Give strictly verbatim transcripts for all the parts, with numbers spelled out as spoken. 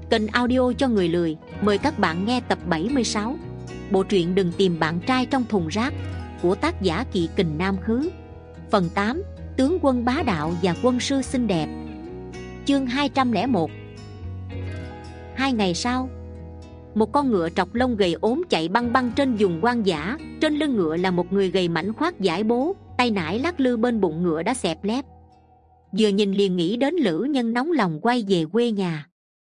Kênh audio cho người lười, mời các bạn nghe tập bảy mươi sáu. Bộ truyện Đừng tìm bạn trai trong thùng rác của tác giả Kỵ Kình Nam Khứ. Phần tám. Tướng quân bá đạo và quân sư xinh đẹp. Chương hai trăm lẻ một. Hai ngày sau, một con ngựa trọc lông gầy ốm chạy băng băng trên vùng hoang dã. Trên lưng ngựa là một người gầy mảnh khoác vải bố, tay nải lắc lư bên bụng ngựa đã xẹp lép. Vừa nhìn liền nghĩ đến lữ nhân nóng lòng quay về quê nhà.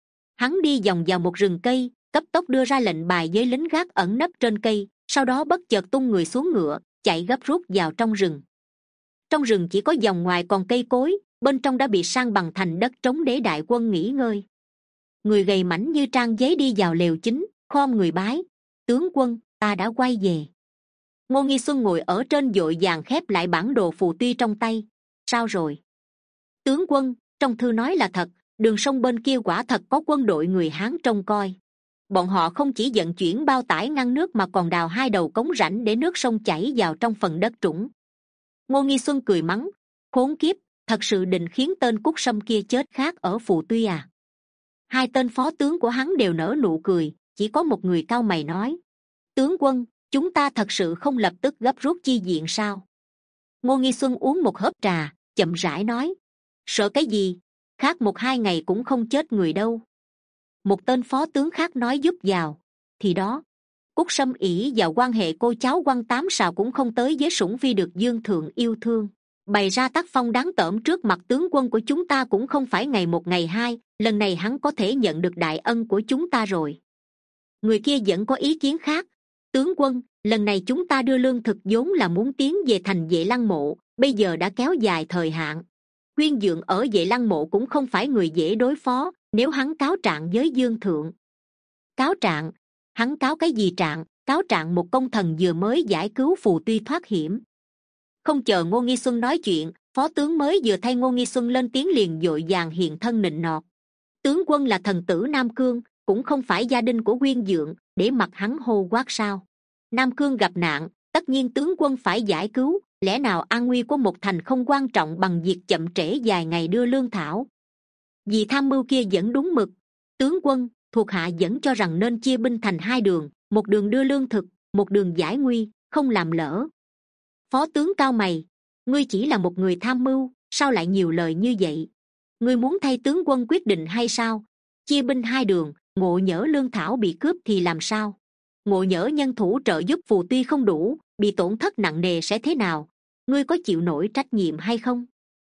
Hắn đi vòng vào một rừng cây, cấp tốc đưa ra lệnh bài với lính gác ẩn nấp trên cây, sau đó bất chợt tung người xuống ngựa, chạy gấp rút vào trong rừng. Trong rừng chỉ có vòng ngoài còn cây cối, bên trong đã bị san bằng thành đất trống để đại quân nghỉ ngơi. Người gầy mảnh như trang giấy đi vào lều chính, khom người bái: "Tướng quân, ta đã quay về." Ngô Nghi Xuân ngồi ở trên vội vàng khép lại bản đồ phù tuy trong tay. "Sao rồi?" "Tướng quân, trong thư nói là thật, đường sông bên kia quả thật có quân đội người Hán trông coi. Bọn họ không chỉ vận chuyển bao tải ngăn nước mà còn đào hai đầu cống rãnh để nước sông chảy vào trong phần đất trũng." Ngô Nghi Xuân cười mắng: "Khốn kiếp, thật sự định khiến tên Cúc Sâm kia chết khác ở Phù Tuy à?" Hai tên phó tướng của hắn đều nở nụ cười, chỉ có một người cau mày nói: "Tướng quân, chúng ta thật sự không lập tức gấp rút chi viện sao?" Ngô Nghi Xuân uống một hớp trà, chậm rãi nói: "Sợ cái gì, khác một hai ngày cũng không chết người đâu." Một tên phó tướng khác nói giúp vào: "Thì đó, Cúc Sâm ỷ vào quan hệ cô cháu Quan Tám Sào cũng không tới với Sủng Phi được Dương Thượng yêu thương, bày ra tác phong đáng tởm trước mặt tướng quân của chúng ta cũng không phải ngày một ngày hai, lần này hắn có thể nhận được đại ân của chúng ta rồi." Người kia vẫn có ý kiến khác: "Tướng quân, lần này chúng ta đưa lương thực vốn là muốn tiến về thành Vệ Lăng Mộ, bây giờ đã kéo dài thời hạn. Quyên Dượng ở Vệ Lăng Mộ cũng không phải người dễ đối phó, nếu hắn cáo trạng với Dương Thượng." "Cáo trạng? Hắn cáo cái gì trạng?" "Cáo trạng một công thần vừa mới giải cứu Phù Tuy thoát hiểm." Không chờ Ngô Nghi Xuân nói chuyện, phó tướng mới vừa thay Ngô Nghi Xuân lên tiếng liền vội vàng hiện thân nịnh nọt: "Tướng quân là thần tử Nam Cương, cũng không phải gia đình của Quyên Dượng, để mặc hắn hô quát sao? Nam Cương gặp nạn, tất nhiên tướng quân phải giải cứu, lẽ nào an nguy của một thành không quan trọng bằng việc chậm trễ vài ngày đưa lương thảo?" Vì tham mưu kia vẫn đúng mực: "Tướng quân, thuộc hạ vẫn cho rằng nên chia binh thành hai đường, một đường đưa lương thực, một đường giải nguy, không làm lỡ." Phó tướng cao mày: "Ngươi chỉ là một người tham mưu, sao lại nhiều lời như vậy? Ngươi muốn thay tướng quân quyết định hay sao? Chia binh hai đường, Ngộ Nhỡ lương thảo bị cướp thì làm sao? Ngộ Nhỡ nhân thủ trợ giúp Phù Tuy không đủ, bị tổn thất nặng nề sẽ thế nào? Ngươi có chịu nổi trách nhiệm hay không?"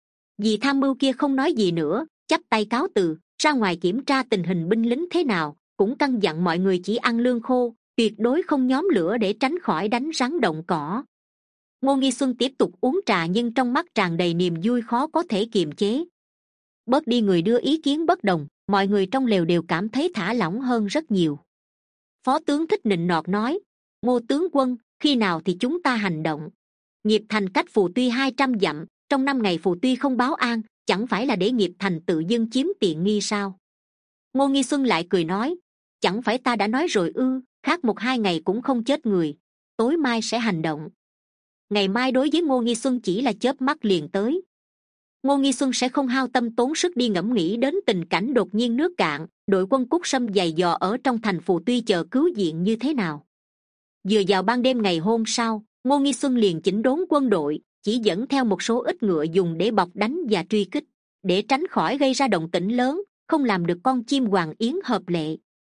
Vì tham mưu kia không nói gì nữa, chắp tay cáo từ, ra ngoài kiểm tra tình hình binh lính thế nào, cũng căn dặn mọi người chỉ ăn lương khô, tuyệt đối không nhóm lửa để tránh khỏi đánh rắn động cỏ. Ngô Nghi Xuân tiếp tục uống trà nhưng trong mắt tràn đầy niềm vui khó có thể kiềm chế. Bớt đi người đưa ý kiến bất đồng, mọi người trong lều đều cảm thấy thả lỏng hơn rất nhiều. Phó tướng Thích nịnh nọt nói: "Ngô tướng quân, khi nào thì chúng ta hành động? Nghiệp thành cách Phù Tuy hai trăm dặm, trong năm ngày Phù Tuy không báo an, chẳng phải là để nghiệp thành tự dưng chiếm tiện nghi sao?" Ngô Nghi Xuân lại cười nói: "Chẳng phải ta đã nói rồi ư, khác một hai ngày cũng không chết người, tối mai sẽ hành động." Ngày mai đối với Ngô Nghi Xuân chỉ là chớp mắt liền tới. Ngô Nghi Xuân sẽ không hao tâm tốn sức đi ngẫm nghĩ đến tình cảnh đột nhiên nước cạn, đội quân Cúc Sâm dày dò ở trong thành Phù Tuy chờ cứu viện như thế nào. Vừa vào ban đêm ngày hôm sau, Ngô Nghi Xuân liền chỉnh đốn quân đội, chỉ dẫn theo một số ít ngựa dùng để bọc đánh và truy kích, để tránh khỏi gây ra động tĩnh lớn, không làm được con chim hoàng yến hợp lệ.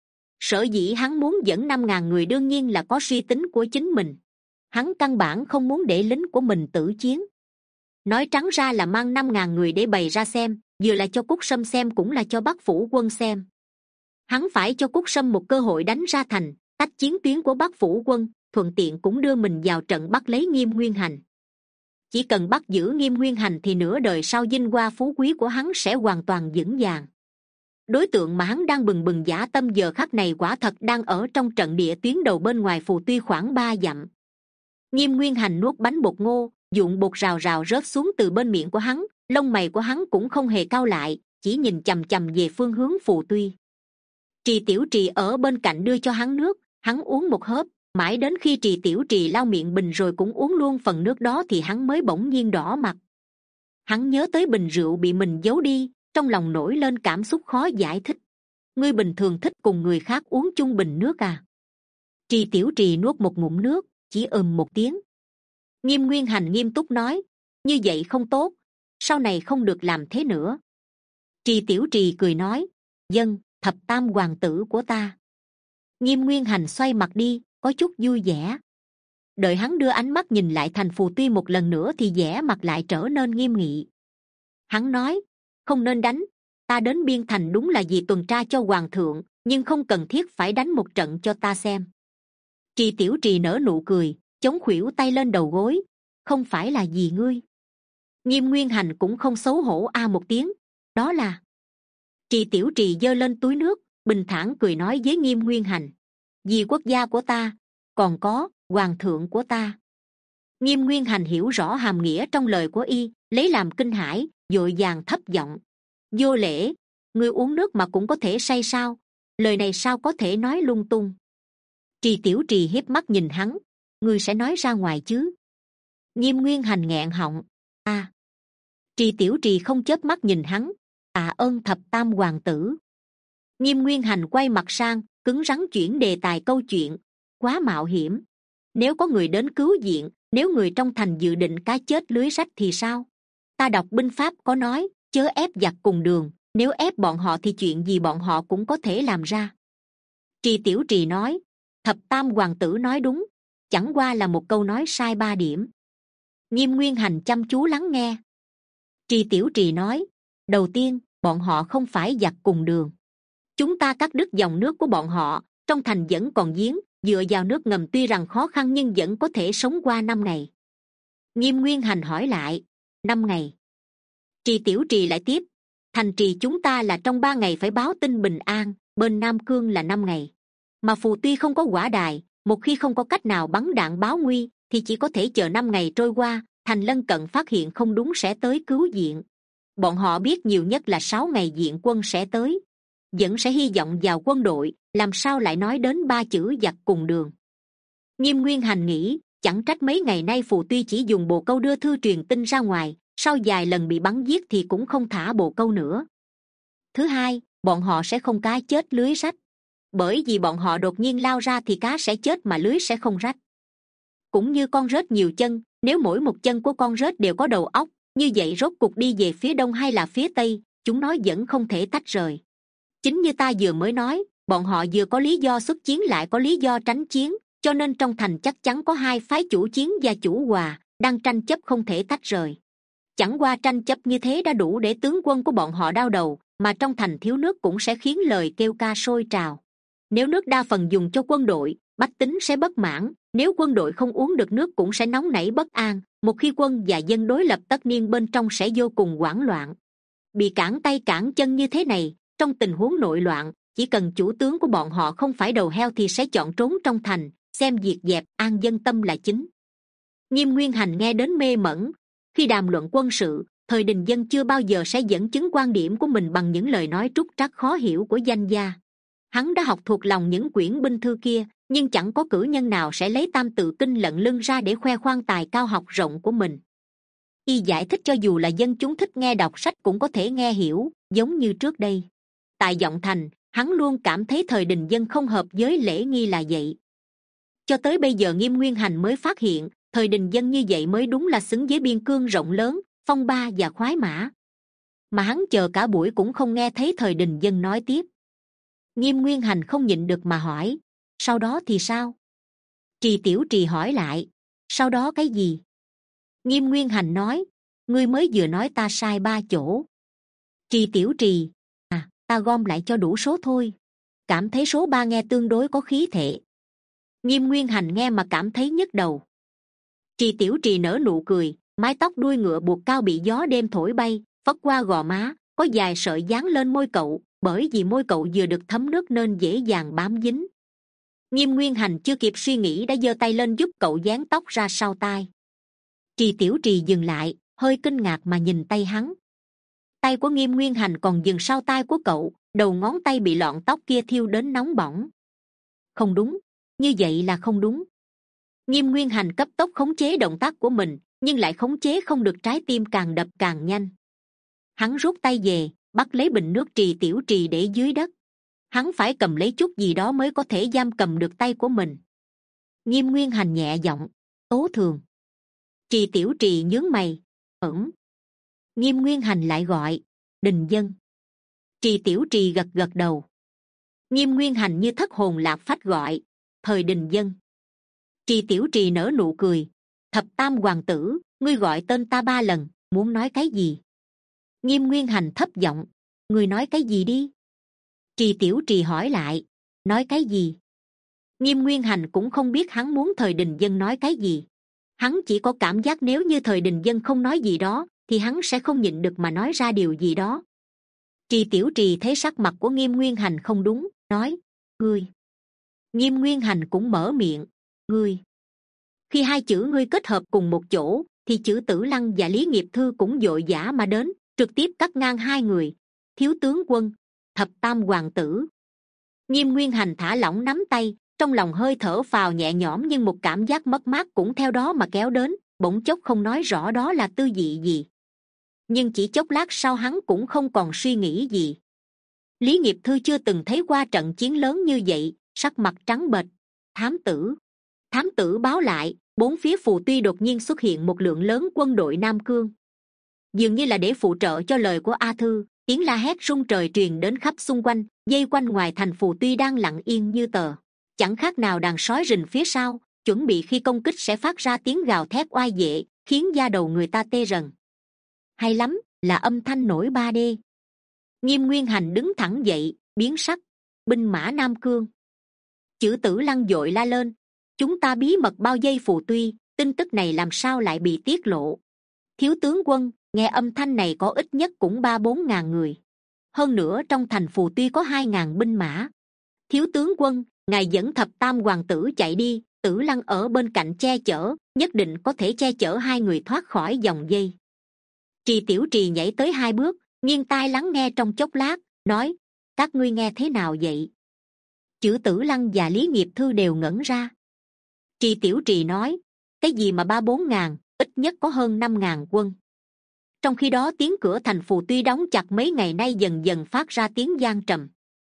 Sở dĩ hắn muốn dẫn năm ngàn người đương nhiên là có suy tính của chính mình. Hắn căn bản không muốn để lính của mình tử chiến. Nói trắng ra là mang năm ngàn người để bày ra xem, vừa là cho Cúc Sâm xem cũng là cho Bắc Phủ quân xem. Hắn phải cho Cúc Sâm một cơ hội đánh ra thành, tách chiến tuyến của Bắc Phủ quân, thuận tiện cũng đưa mình vào trận bắt lấy Nghiêm Nguyên Hành. Chỉ cần bắt giữ Nghiêm Nguyên Hành thì nửa đời sau vinh hoa phú quý của hắn sẽ hoàn toàn vững vàng. Đối tượng mà hắn đang bừng bừng dã tâm giờ khắc này quả thật đang ở trong trận địa tuyến đầu bên ngoài Phù Tuy khoảng ba dặm. Nghiêm Nguyên Hành nuốt bánh bột ngô, dụng bột rào rào rớt xuống từ bên miệng của hắn, lông mày của hắn cũng không hề cau lại, chỉ nhìn chằm chằm về phương hướng Phù Tuy. Trì Tiểu Trì ở bên cạnh đưa cho hắn nước, hắn uống một hớp, mãi đến khi Trì Tiểu Trì lau miệng bình rồi cũng uống luôn phần nước đó thì hắn mới bỗng nhiên đỏ mặt. Hắn nhớ tới bình rượu bị mình giấu đi, trong lòng nổi lên cảm xúc khó giải thích. ngươi bình thường thích cùng người khác uống chung bình nước à? Trì Tiểu Trì nuốt một ngụm nước, chỉ ừm một tiếng. Nghiêm Nguyên Hành nghiêm túc nói, như vậy không tốt, sau này không được làm thế nữa. Trì Tiểu Trì cười nói, dân, thập tam hoàng tử của ta. Nghiêm Nguyên Hành xoay mặt đi, có chút vui vẻ. Đợi hắn đưa ánh mắt nhìn lại Thành Phù Tuy một lần nữa thì vẻ mặt lại trở nên nghiêm nghị. Hắn nói, không nên đánh, ta đến biên thành đúng là vì tuần tra cho hoàng thượng, nhưng không cần thiết phải đánh một trận cho ta xem. Trì Tiểu Trì nở nụ cười, chống khuỷu tay lên đầu gối, không phải là vì ngươi. Nghiêm Nguyên Hành cũng không xấu hổ a một tiếng, đó là. Trì Tiểu Trì giơ lên túi nước, bình thản cười nói với Nghiêm Nguyên Hành, vì quốc gia của ta, còn có hoàng thượng của ta. Nghiêm Nguyên Hành hiểu rõ hàm nghĩa trong lời của y, lấy làm kinh hãi, vội vàng thấp giọng, vô lễ, ngươi uống nước mà cũng có thể say sao? Lời này sao có thể nói lung tung? Trì Tiểu Trì hiếp mắt nhìn hắn, ngươi sẽ nói ra ngoài chứ? Nghiêm Nguyên Hành nghẹn họng, a. À. Trì Tiểu Trì không chớp mắt nhìn hắn, tạ ơn thập tam hoàng tử. Nghiêm Nguyên Hành quay mặt sang, cứng rắn chuyển đề tài câu chuyện, quá mạo hiểm. Nếu có người đến cứu viện, nếu người trong thành dự định cá chết lưới rách thì sao? Ta đọc binh pháp có nói, chớ ép giặc cùng đường, nếu ép bọn họ thì chuyện gì bọn họ cũng có thể làm ra. Trì Tiểu Trì nói, thập tam hoàng tử nói đúng, chẳng qua là một câu nói sai ba điểm. Nghiêm Nguyên Hành chăm chú lắng nghe. Trì Tiểu Trì nói, đầu tiên, bọn họ không phải giặc cùng đường. Chúng ta cắt đứt dòng nước của bọn họ, trong thành vẫn còn giếng, dựa vào nước ngầm tuy rằng khó khăn nhưng vẫn có thể sống qua năm ngày. Nghiêm Nguyên Hành hỏi lại, năm ngày. Trì Tiểu Trì lại tiếp, thành trì chúng ta là trong ba ngày phải báo tin bình an, bên Nam Cương là năm ngày. Mà Phù Tuy không có quả đài, một khi không có cách nào bắn đạn báo nguy, thì chỉ có thể chờ năm ngày trôi qua, thành lân cận phát hiện không đúng sẽ tới cứu viện. Bọn họ biết nhiều nhất là sáu ngày viện quân sẽ tới, vẫn sẽ hy vọng vào quân đội, làm sao lại nói đến ba chữ giặc cùng đường. Nghiêm Nguyên Hành nghĩ, chẳng trách mấy ngày nay Phù Tuy chỉ dùng bồ câu đưa thư truyền tin ra ngoài, sau vài lần bị bắn giết thì cũng không thả bồ câu nữa. Thứ hai, bọn họ sẽ không cá chết lưới rách, bởi vì bọn họ đột nhiên lao ra thì cá sẽ chết mà lưới sẽ không rách. Cũng như con rết nhiều chân, nếu mỗi một chân của con rết đều có đầu óc, như vậy rốt cuộc đi về phía đông hay là phía tây, chúng nó vẫn không thể tách rời. Chính như ta vừa mới nói, bọn họ vừa có lý do xuất chiến lại có lý do tránh chiến, cho nên trong thành chắc chắn có hai phái chủ chiến và chủ hòa, đang tranh chấp không thể tách rời. Chẳng qua tranh chấp như thế đã đủ để tướng quân của bọn họ đau đầu, mà trong thành thiếu nước cũng sẽ khiến lời kêu ca sôi trào. Nếu nước đa phần dùng cho quân đội, bách tính sẽ bất mãn, nếu quân đội không uống được nước cũng sẽ nóng nảy bất an, một khi quân và dân đối lập tất nhiên bên trong sẽ vô cùng hoảng loạn. Bị cản tay cản chân như thế này, trong tình huống nội loạn, chỉ cần chủ tướng của bọn họ không phải đầu heo thì sẽ chọn trốn trong thành, xem việc dẹp an dân tâm là chính. Nghiêm Nguyên Hành nghe đến mê mẩn. Khi đàm luận quân sự, thời Đình Dân chưa bao giờ sẽ dẫn chứng quan điểm của mình bằng những lời nói trúc trắc khó hiểu của danh gia. Hắn đã học thuộc lòng những quyển binh thư kia, nhưng chẳng có cử nhân nào sẽ lấy tam tự kinh lận lưng ra để khoe khoang tài cao học rộng của mình. Y giải thích cho dù là dân chúng thích nghe đọc sách cũng có thể nghe hiểu, giống như trước đây. Tại giọng thành, hắn luôn cảm thấy thời Đình Dân không hợp với lễ nghi là vậy. Cho tới bây giờ Nghiêm Nguyên Hành mới phát hiện, thời Đình Dân như vậy mới đúng là xứng với biên cương rộng lớn, phong ba và khoái mã. Mà hắn chờ cả buổi cũng không nghe thấy thời Đình Dân nói tiếp. Nghiêm Nguyên Hành không nhịn được mà hỏi, sau đó thì sao? Trì Tiểu Trì hỏi lại, sau đó cái gì? Nghiêm Nguyên Hành nói, ngươi mới vừa nói ta sai ba chỗ. Trì Tiểu Trì, à, ta gom lại cho đủ số thôi. Cảm thấy số ba nghe tương đối có khí thể. Nghiêm Nguyên Hành nghe mà cảm thấy nhức đầu. Trì Tiểu Trì nở nụ cười, mái tóc đuôi ngựa buộc cao bị gió đêm thổi bay, phất qua gò má, có vài sợi dán lên môi cậu, bởi vì môi cậu vừa được thấm nước nên dễ dàng bám dính. Nghiêm Nguyên Hành chưa kịp suy nghĩ đã giơ tay lên giúp cậu dán tóc ra sau tai. Trì Tiểu Trì dừng lại, hơi kinh ngạc mà nhìn tay hắn. Tay của Nghiêm Nguyên Hành còn dừng sau tai của cậu, đầu ngón tay bị lọn tóc kia thiêu đến nóng bỏng. Không đúng, như vậy là không đúng. Nghiêm Nguyên Hành cấp tốc khống chế động tác của mình, nhưng lại khống chế không được, trái tim càng đập càng nhanh. Hắn rút tay về, bắt lấy bình nước Trì Tiểu Trì để dưới đất. hắn phải cầm lấy chút gì đó mới có thể giam cầm được tay của mình. Nghiêm Nguyên Hành nhẹ giọng: Tố thường. Trì Tiểu Trì nhướng mày: ẩn. Nghiêm Nguyên Hành lại gọi: Đình Dân. Trì Tiểu Trì gật gật đầu. Nghiêm Nguyên Hành như thất hồn lạc phách gọi: Thời Đình Dân. Trì Tiểu Trì nở nụ cười: Thập Tam hoàng tử, ngươi gọi tên ta ba lần, muốn nói cái gì? Nghiêm Nguyên Hành thấp giọng: Ngươi nói cái gì đi? Trì Tiểu Trì hỏi lại: Nói cái gì? Nghiêm Nguyên Hành cũng không biết hắn muốn Thời Đình Dân nói cái gì. Hắn chỉ có cảm giác nếu như Thời Đình Dân không nói gì đó thì hắn sẽ không nhịn được mà nói ra điều gì đó. Trì Tiểu Trì thấy sắc mặt của Nghiêm Nguyên Hành không đúng, nói: Ngươi. Nghiêm Nguyên Hành cũng mở miệng: Ngươi. Khi hai chữ ngươi kết hợp cùng một chỗ thì chữ Tử Lăng và Lý Nghiệp Thư cũng vội vã mà đến, trực tiếp cắt ngang hai người: Thiếu tướng quân, Thập Tam hoàng tử. Nghiêm Nguyên Hành thả lỏng nắm tay, trong lòng hơi thở phào nhẹ nhõm, nhưng một cảm giác mất mát cũng theo đó mà kéo đến, bỗng chốc không nói rõ đó là tư vị gì. Nhưng chỉ chốc lát sau hắn cũng không còn suy nghĩ gì. Lý Nghiệp Thư chưa từng thấy qua trận chiến lớn như vậy, sắc mặt trắng bệch. Thám tử. Thám tử báo lại, bốn phía Phù Tuy đột nhiên xuất hiện một lượng lớn quân đội Nam Cương. Dường như là để phụ trợ cho lời của A Thư, tiếng la hét rung trời truyền đến khắp xung quanh, dây quanh ngoài thành Phù Tuy đang lặng yên như tờ, chẳng khác nào đàn sói rình phía sau, chuẩn bị khi công kích sẽ phát ra tiếng gào thét oai vệ, khiến da đầu người ta tê rần. Hay lắm, là âm thanh nổi ba d. Nghiêm Nguyên Hành đứng thẳng dậy, biến sắc: Binh mã Nam Cương. Chữ Tử Lăng vội la lên: Chúng ta bí mật bao vây Phù Tuy, tin tức này làm sao lại bị tiết lộ? Thiếu tướng quân, nghe âm thanh này có ít nhất cũng ba bốn ngàn người. Hơn nữa trong thành Phù Tuy có hai ngàn binh mã. Thiếu tướng quân, ngài dẫn Thập Tam hoàng tử chạy đi, Tử Lăng ở bên cạnh che chở, nhất định có thể che chở hai người thoát khỏi dòng dây. Trì Tiểu Trì nhảy tới hai bước, nghiêng tai lắng nghe trong chốc lát, nói: Các ngươi nghe thế nào vậy? Chữ Tử Lăng và Lý Nghiệp Thư đều ngẩn ra. Trì Tiểu Trì nói: Cái gì mà ba bốn ngàn, ít nhất có hơn năm ngàn quân. Trong khi đó tiếng cửa thành Phù Tuy đóng chặt mấy ngày nay dần dần phát ra tiếng vang trầm.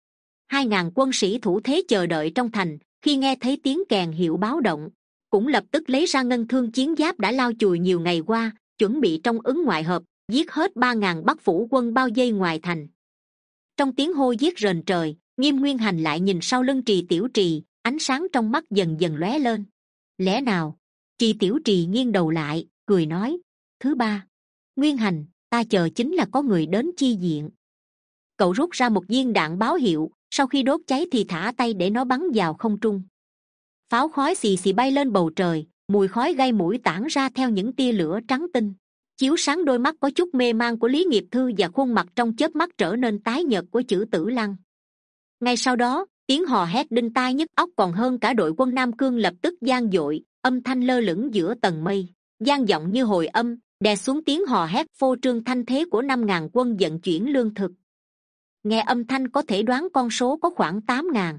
Hai ngàn quân sĩ thủ thế chờ đợi trong thành, khi nghe thấy tiếng kèn hiệu báo động, cũng lập tức lấy ra ngân thương chiến giáp đã lao chùi nhiều ngày qua, chuẩn bị trong ứng ngoại hợp, giết hết ba ngàn Bắc phủ quân bao vây ngoài thành. Trong tiếng hô giết rền trời, Nghiêm Nguyên Hành lại nhìn sau lưng Trì Tiểu Trì, ánh sáng trong mắt dần dần lóe lên. Lẽ nào? Trì Tiểu Trì nghiêng đầu lại, cười nói: Thứ ba. Nguyên Hành, ta chờ chính là có người đến chi viện. Cậu rút ra một viên đạn báo hiệu, sau khi đốt cháy thì thả tay để nó bắn vào không trung. Pháo khói xì xì bay lên bầu trời, mùi khói gây mũi tản ra theo những tia lửa trắng tinh, chiếu sáng đôi mắt có chút mê man của Lý Nghiệp Thư và khuôn mặt trong chớp mắt trở nên tái nhợt của Chữ Tử Lăng. Ngay sau đó, tiếng hò hét đinh tai nhức óc còn hơn cả đội quân Nam Cương lập tức vang dội, âm thanh lơ lửng giữa tầng mây, vang vọng như hồi âm, đè xuống tiếng hò hét phô trương thanh thế của năm ngàn quân vận chuyển lương thực. Nghe âm thanh có thể đoán con số có khoảng tám ngàn.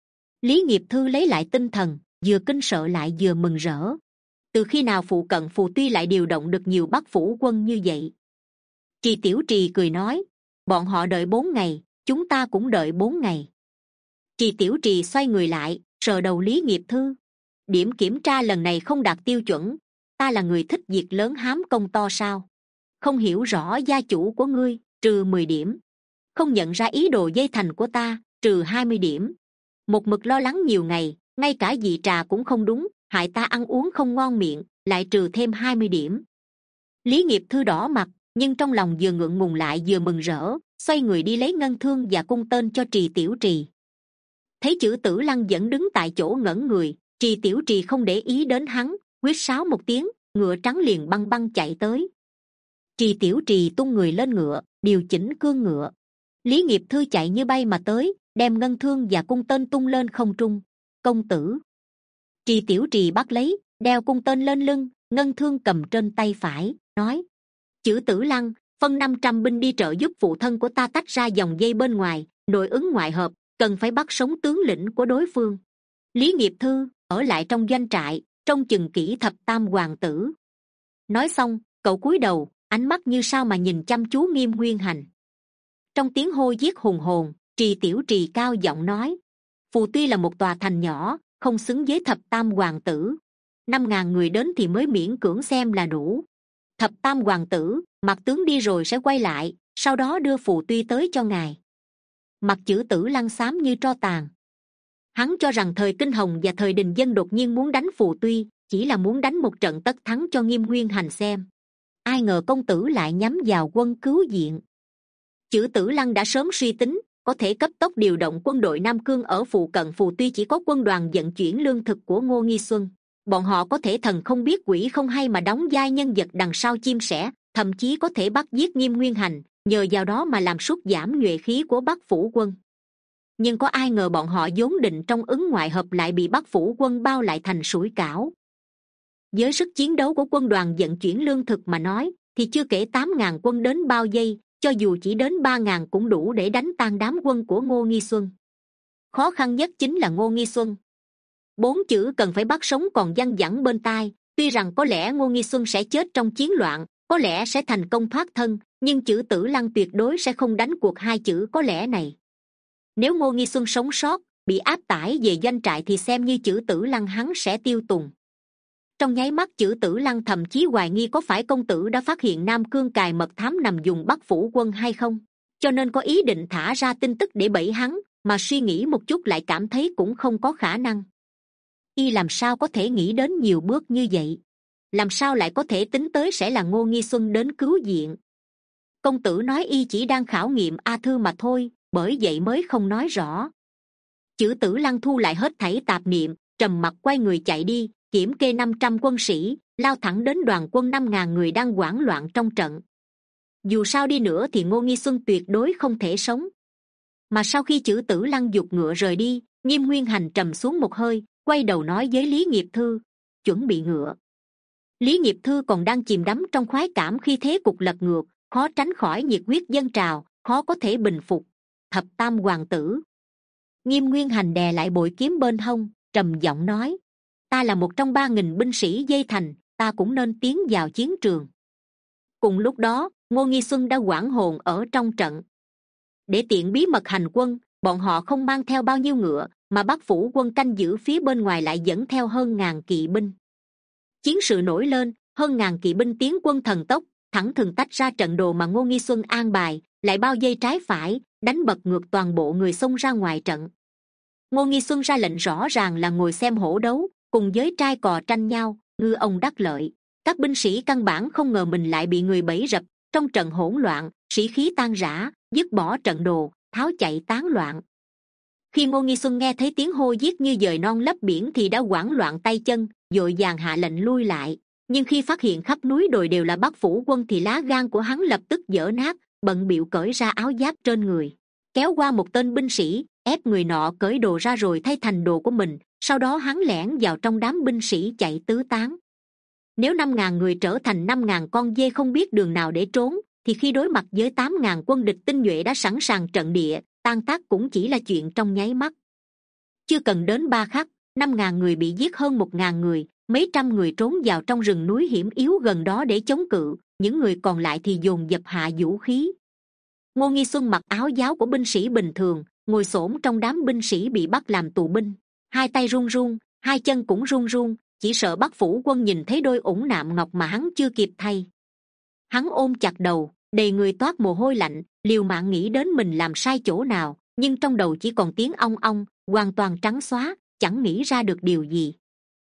Lý Nghiệp Thư lấy lại tinh thần, vừa kinh sợ lại vừa mừng rỡ. Từ khi nào phụ cận Phù Tuy lại điều động được nhiều Bắc phủ quân như vậy? Trì Tiểu Trì cười nói: Bọn họ đợi bốn ngày, chúng ta cũng đợi bốn ngày. Trì Tiểu Trì xoay người lại, sờ đầu Lý Nghiệp Thư: Điểm kiểm tra lần này không đạt tiêu chuẩn. Ta là người thích việc lớn hám công to sao? Không hiểu rõ gia chủ của ngươi, trừ mười điểm. Không nhận ra ý đồ dây thành của ta, trừ hai mươi điểm. Một mực lo lắng nhiều ngày, ngay cả vị trà cũng không đúng, hại ta ăn uống không ngon miệng, lại trừ thêm hai mươi điểm. Lý Nghiệp Thư đỏ mặt, nhưng trong lòng vừa ngượng ngùng lại vừa mừng rỡ, xoay người đi lấy ngân thương và cung tên cho Trì Tiểu Trì. Thấy Chữ Tử Lăng vẫn đứng tại chỗ ngẩn người, Trì Tiểu Trì không để ý đến hắn, huýt sáo một tiếng, ngựa trắng liền băng băng chạy tới. Trì Tiểu Trì tung người lên ngựa, điều chỉnh cương ngựa. Lý Nghiệp Thư chạy như bay mà tới, đem ngân thương và cung tên tung lên không trung. Công tử. Trì Tiểu Trì bắt lấy, đeo cung tên lên lưng, ngân thương cầm trên tay phải, nói: Chữ Tử Lăng, phân năm trăm binh đi trợ giúp phụ thân của ta tách ra dòng dây bên ngoài, nội ứng ngoại hợp, cần phải bắt sống tướng lĩnh của đối phương. Lý Nghiệp Thư, ở lại trong doanh trại, trông chừng kỹ Thập Tam hoàng tử. Nói xong, cậu cúi đầu, ánh mắt như sao mà nhìn chăm chú Nghiêm Nguyên Hành. Trong tiếng hô giết hùng hồn, Trì Tiểu Trì cao giọng nói: Phù tuy là một tòa thành nhỏ, không xứng với thập tam hoàng tử. Năm ngàn người đến thì mới miễn cưỡng xem là đủ. Thập tam hoàng tử Mặt tướng đi rồi sẽ quay lại, sau đó đưa Phù tuy tới cho ngài. Mặt Chữ Tử Lăng xám như tro tàn. Hắn cho rằng thời Kinh Hồng và thời Đình Dân đột nhiên muốn đánh Phù tuy, chỉ là muốn đánh một trận tất thắng cho Nghiêm Nguyên Hành xem. Ai ngờ công tử lại nhắm vào quân cứu viện. Chữ Tử Lăng đã sớm suy tính, có thể cấp tốc điều động quân đội Nam Cương ở phụ cận Phù tuy chỉ có quân đoàn vận chuyển lương thực của Ngô Nghi Xuân. Bọn họ có thể thần không biết quỷ không hay mà đóng vai nhân vật đằng sau chim sẻ, thậm chí có thể bắt giết Nghiêm Nguyên Hành, nhờ vào đó mà làm sút giảm nhuệ khí của Bắc Phủ quân. Nhưng có ai ngờ bọn họ vốn định trong ứng ngoại hợp lại bị Bắc Phủ quân bao lại thành sủi cảo. Với sức chiến đấu của quân đoàn vận chuyển lương thực mà nói, thì chưa kể tám ngàn quân đến bao vây, cho dù chỉ đến ba ngàn cũng đủ để đánh tan đám quân của Ngô Nghi Xuân. Khó khăn nhất chính là Ngô Nghi Xuân. Bốn chữ cần phải bắt sống còn văng vẳng bên tai. Tuy rằng có lẽ Ngô Nghi Xuân sẽ chết trong chiến loạn, có lẽ sẽ thành công thoát thân, nhưng Chữ Tử Lăng tuyệt đối sẽ không đánh cuộc hai chữ có lẽ này. Nếu Ngô Nghi Xuân sống sót, bị áp tải về doanh trại thì xem như Chữ Tử Lăng hắn sẽ tiêu tùng. Trong nháy mắt Chữ Tử Lăng thậm chí hoài nghi có phải công tử đã phát hiện Nam Cương cài mật thám nằm dùng Bắc Phủ quân hay không, cho nên có ý định thả ra tin tức để bẫy hắn, mà suy nghĩ một chút lại cảm thấy cũng không có khả năng. Y làm sao có thể nghĩ đến nhiều bước như vậy? Làm sao lại có thể tính tới sẽ là Ngô Nghi Xuân đến cứu viện? Công tử nói y chỉ đang khảo nghiệm A Thư mà thôi, bởi vậy mới không nói rõ. Chữ Tử Lăng thu lại hết thảy tạp niệm, trầm mặc quay người chạy đi, kiểm kê năm trăm quân sĩ, lao thẳng đến đoàn quân năm ngàn người đang hoảng loạn trong trận. Dù sao đi nữa thì Ngô Nghi Xuân tuyệt đối không thể sống. Mà sau khi Chữ Tử Lăng giục ngựa rời đi, Nghiêm Nguyên Hành trầm xuống một hơi, quay đầu nói với Lý Nghiệp Thư: chuẩn bị ngựa. Lý Nghiệp Thư còn đang chìm đắm trong khoái cảm khi thế cục lật ngược, khó tránh khỏi nhiệt huyết dâng trào, khó có thể bình phục. Thập tam hoàng tử. Nghiêm Nguyên Hành đè lại bội kiếm bên hông, trầm giọng nói: ta là một trong ba nghìn binh sĩ dây thành, ta cũng nên tiến vào chiến trường. Cùng lúc đó, Ngô Nghi Xuân đã hoảng hồn ở trong trận. Để tiện bí mật hành quân, bọn họ không mang theo bao nhiêu ngựa, mà Bắc Phủ quân canh giữ phía bên ngoài lại dẫn theo hơn ngàn kỵ binh. Chiến sự nổi lên, hơn ngàn kỵ binh tiến quân thần tốc, thẳng thừng tách ra trận đồ mà Ngô Nghi Xuân an bài, lại bao vây trái phải, đánh bật ngược toàn bộ người xông ra ngoài trận. Ngô Nghi Xuân ra lệnh rõ ràng là ngồi xem hổ đấu, cùng với trai cò tranh nhau, ngư ông đắc lợi. Các binh sĩ căn bản không ngờ mình lại bị người bẫy rập, trong trận hỗn loạn, sĩ khí tan rã, dứt bỏ trận đồ, tháo chạy tán loạn. Khi Ngô Nghi Xuân nghe thấy tiếng hô giết như dời non lấp biển thì đã hoảng loạn tay chân, vội vàng hạ lệnh lui lại. Nhưng khi phát hiện khắp núi đồi đều là Bắc Phủ quân thì lá gan của hắn lập tức vỡ nát, bận bịu cởi ra áo giáp trên người, kéo qua một tên binh sĩ, ép người nọ cởi đồ ra rồi thay thành đồ của mình. Sau đó hắn lẻn vào trong đám binh sĩ chạy tứ tán. Nếu năm ngàn người trở thành năm ngàn con dê không biết đường nào để trốn, thì khi đối mặt với tám ngàn quân địch tinh nhuệ đã sẵn sàng trận địa, tan tác cũng chỉ là chuyện trong nháy mắt. Chưa cần đến ba khắc, năm ngàn người bị giết hơn một ngàn người, mấy trăm người trốn vào trong rừng núi hiểm yếu gần đó để chống cự, những người còn lại thì dồn dập hạ vũ khí. Ngô Nghi Xuân mặc áo giáo của binh sĩ bình thường, ngồi xổm trong đám binh sĩ bị bắt làm tù binh, hai tay run run, hai chân cũng run run, chỉ sợ Bắc Phủ quân nhìn thấy đôi ủng nạm ngọc mà hắn chưa kịp thay. Hắn ôm chặt đầu, đầy người toát mồ hôi lạnh, liều mạng nghĩ đến mình làm sai chỗ nào, nhưng trong đầu chỉ còn tiếng ong ong, hoàn toàn trắng xóa, chẳng nghĩ ra được điều gì.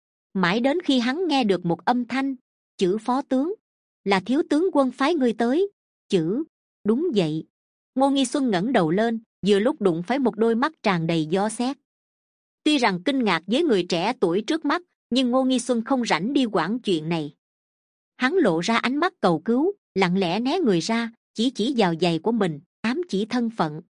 Mãi đến khi hắn nghe được một âm thanh: chữ phó tướng, là thiếu tướng quân phái ngươi tới. Chữ, đúng vậy. Ngô Nghi Xuân ngẩng đầu lên, vừa lúc đụng phải một đôi mắt tràn đầy gió xét. Tuy rằng kinh ngạc với người trẻ tuổi trước mắt, nhưng Ngô Nghi Xuân không rảnh đi quản chuyện này. Hắn lộ ra ánh mắt cầu cứu, lặng lẽ né người ra, chỉ chỉ vào giày của mình, ám chỉ thân phận.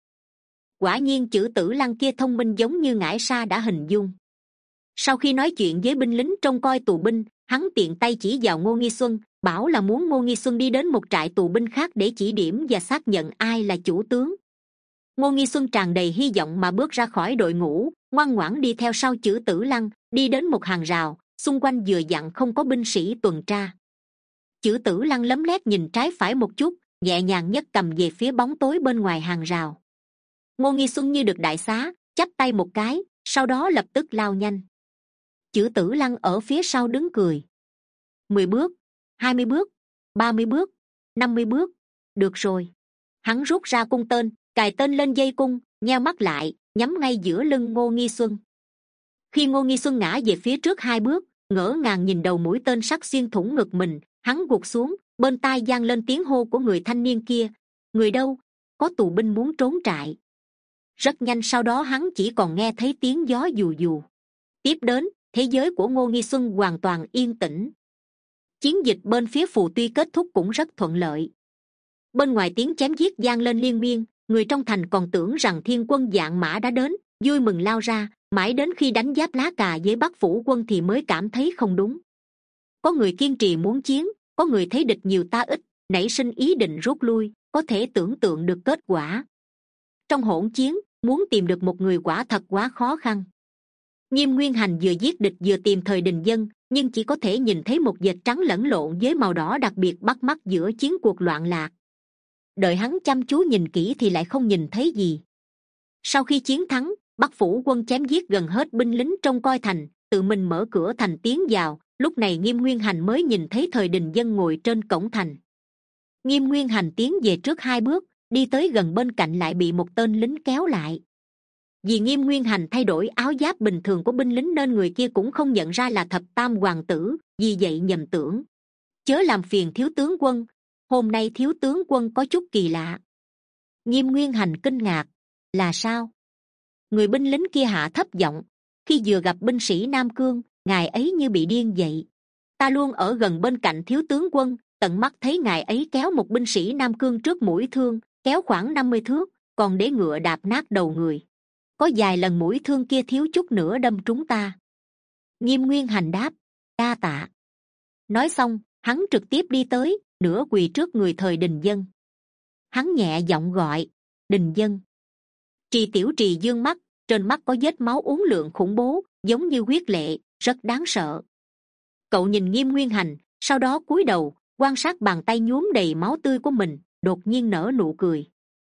Quả nhiên Chữ Tử Lăng kia thông minh giống như ngải sa đã hình dung. Sau khi nói chuyện với binh lính trông coi tù binh, hắn tiện tay chỉ vào Ngô Nghi Xuân, bảo là muốn Ngô Nghi Xuân đi đến một trại tù binh khác để chỉ điểm và xác nhận ai là chủ tướng. Ngô Nghi Xuân tràn đầy hy vọng mà bước ra khỏi đội ngũ, ngoan ngoãn đi theo sau Chữ Tử Lăng, đi đến một hàng rào, xung quanh vừa dặn không có binh sĩ tuần tra. Chữ Tử Lăng lấm lét nhìn trái phải một chút, nhẹ nhàng nhấc cầm về phía bóng tối bên ngoài hàng rào. Ngô Nghi Xuân như được đại xá, chắp tay một cái, sau đó lập tức lao nhanh. Chữ Tử Lăng ở phía sau đứng cười. Mười bước, hai mươi bước, ba mươi bước, năm mươi bước, được rồi. Hắn rút ra cung tên, cài tên lên dây cung, nheo mắt lại, nhắm ngay giữa lưng Ngô Nghi Xuân. Khi Ngô Nghi Xuân ngã về phía trước hai bước, ngỡ ngàng nhìn đầu mũi tên sắc xuyên thủng ngực mình, hắn gục xuống, bên tai vang lên tiếng hô của người thanh niên kia. Người đâu? Có tù binh muốn trốn trại. Rất nhanh sau đó hắn chỉ còn nghe thấy tiếng gió dù dù. Tiếp đến, thế giới của Ngô Nghi Xuân hoàn toàn yên tĩnh. Chiến dịch bên phía Phù Tuy kết thúc cũng rất thuận lợi. Bên ngoài tiếng chém giết vang lên liên miên, người trong thành còn tưởng rằng thiên quân vạn mã đã đến, vui mừng lao ra, mãi đến khi đánh giáp lá cà với Bắc phủ quân thì mới cảm thấy không đúng. Có người kiên trì muốn chiến, có người thấy địch nhiều ta ít, nảy sinh ý định rút lui, có thể tưởng tượng được kết quả. Trong hỗn chiến, muốn tìm được một người quả thật quá khó khăn. Nghiêm Nguyên Hành vừa giết địch vừa tìm Thời Đình Dân, nhưng chỉ có thể nhìn thấy một vệt trắng lẫn lộn với màu đỏ đặc biệt bắt mắt giữa chiến cuộc loạn lạc. Đợi hắn chăm chú nhìn kỹ thì lại không nhìn thấy gì. Sau khi chiến thắng, Bắc phủ quân chém giết gần hết binh lính trong coi thành, tự mình mở cửa thành tiến vào. Lúc này Nghiêm Nguyên Hành mới nhìn thấy Thời Đình Dân ngồi trên cổng thành. Nghiêm Nguyên Hành tiến về trước hai bước, đi tới gần bên cạnh lại bị một tên lính kéo lại. Vì Nghiêm Nguyên Hành thay đổi áo giáp bình thường của binh lính nên người kia cũng không nhận ra là Thập Tam hoàng tử, vì vậy nhầm tưởng. Chớ làm phiền thiếu tướng quân, hôm nay thiếu tướng quân có chút kỳ lạ. Nghiêm Nguyên Hành kinh ngạc. Là sao? Người binh lính kia hạ thấp giọng. Khi vừa gặp binh sĩ Nam Cương, ngài ấy như bị điên vậy. Ta luôn ở gần bên cạnh thiếu tướng quân, tận mắt thấy ngài ấy kéo một binh sĩ Nam Cương trước mũi thương, kéo khoảng năm mươi thước, còn để ngựa đạp nát đầu người. Có vài lần mũi thương kia thiếu chút nữa đâm trúng ta. Nghiêm Nguyên Hành đáp. Đa tạ. Nói xong, hắn trực tiếp đi tới, nửa quỳ trước người Thời Đình Dân. Hắn nhẹ giọng gọi. Đình Dân. Trì Tiểu Trì dương mắt, trên mắt có vết máu uốn lượn khủng bố, giống như huyết lệ, rất đáng sợ. Cậu nhìn Nghiêm Nguyên Hành, sau đó cúi đầu quan sát bàn tay nhuốm đầy máu tươi của mình, đột nhiên nở nụ cười.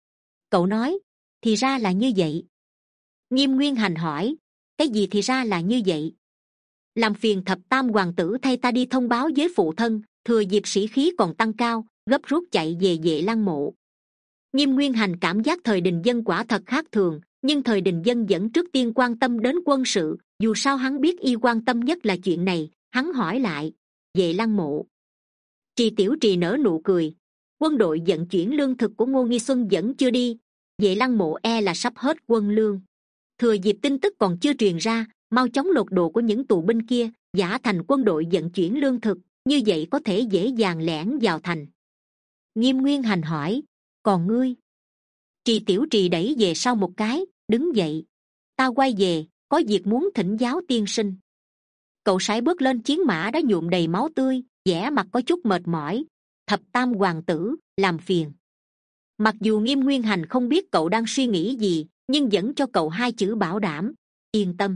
Cậu nói. Thì ra là như vậy. Nghiêm Nguyên Hành hỏi. Cái gì thì ra là như vậy? Làm phiền Thập Tam hoàng tử thay ta đi thông báo với phụ thân, thừa dịp sĩ khí còn tăng cao, gấp rút chạy về Vệ Lăng mộ. Nghiêm Nguyên Hành cảm giác Thời Đình Dân quả thật khác thường, nhưng Thời Đình Dân vẫn trước tiên quan tâm đến quân sự, dù sao hắn biết y quan tâm nhất là chuyện này. Hắn hỏi lại. Vệ Lăng mộ. Trì Tiểu Trì nở nụ cười. Quân đội vận chuyển lương thực của Ngô Nghi Xuân vẫn chưa đi, Vệ Lăng mộ e là sắp hết quân lương. Thừa dịp tin tức còn chưa truyền ra, mau chóng lột đồ của những tù binh kia, giả thành quân đội vận chuyển lương thực, như vậy có thể dễ dàng lẻn vào thành. Nghiêm Nguyên Hành hỏi. Còn ngươi? Trì Tiểu Trì đẩy về sau một cái, đứng dậy. Ta quay về, có việc muốn thỉnh giáo tiên sinh. Cậu sải bước lên chiến mã đã nhuộm đầy máu tươi, vẻ mặt có chút mệt mỏi. Thập Tam hoàng tử, làm phiền. Mặc dù Nghiêm Nguyên Hành không biết cậu đang suy nghĩ gì, nhưng vẫn cho cậu hai chữ bảo đảm. Yên tâm.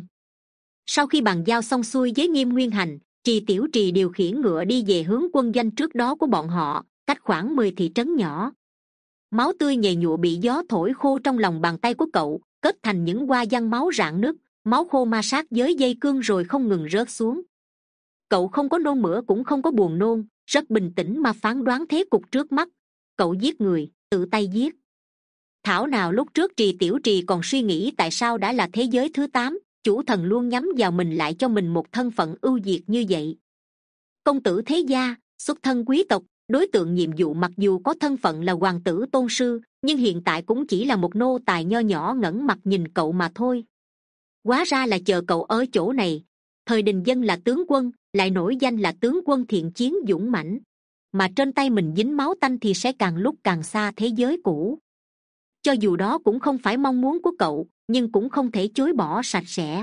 Sau khi bàn giao xong xuôi với Nghiêm Nguyên Hành, Trì Tiểu Trì điều khiển ngựa đi về hướng quân doanh trước đó của bọn họ, cách khoảng mười thị trấn nhỏ. Máu tươi nhầy nhụa bị gió thổi khô trong lòng bàn tay của cậu, kết thành những hoa văn máu rạn nứt, máu khô ma sát với dây cương rồi không ngừng rớt xuống. Cậu không có nôn mửa cũng không có buồn nôn, rất bình tĩnh mà phán đoán thế cục trước mắt. Cậu giết người, tự tay giết. Thảo nào lúc trước Trì Tiểu Trì còn suy nghĩ tại sao đã là thế giới thứ tám, chủ thần luôn nhắm vào mình lại cho mình một thân phận ưu việt như vậy. Công tử thế gia, xuất thân quý tộc, đối tượng nhiệm vụ mặc dù có thân phận là hoàng tử tôn sư, nhưng hiện tại cũng chỉ là một nô tài nho nhỏ ngẩng mặt nhìn cậu mà thôi. Hóa ra là chờ cậu ở chỗ này. Thời Đình Dân là tướng quân, lại nổi danh là tướng quân thiện chiến dũng mãnh, mà trên tay mình dính máu tanh thì sẽ càng lúc càng xa thế giới cũ. Cho dù đó cũng không phải mong muốn của cậu, nhưng cũng không thể chối bỏ sạch sẽ.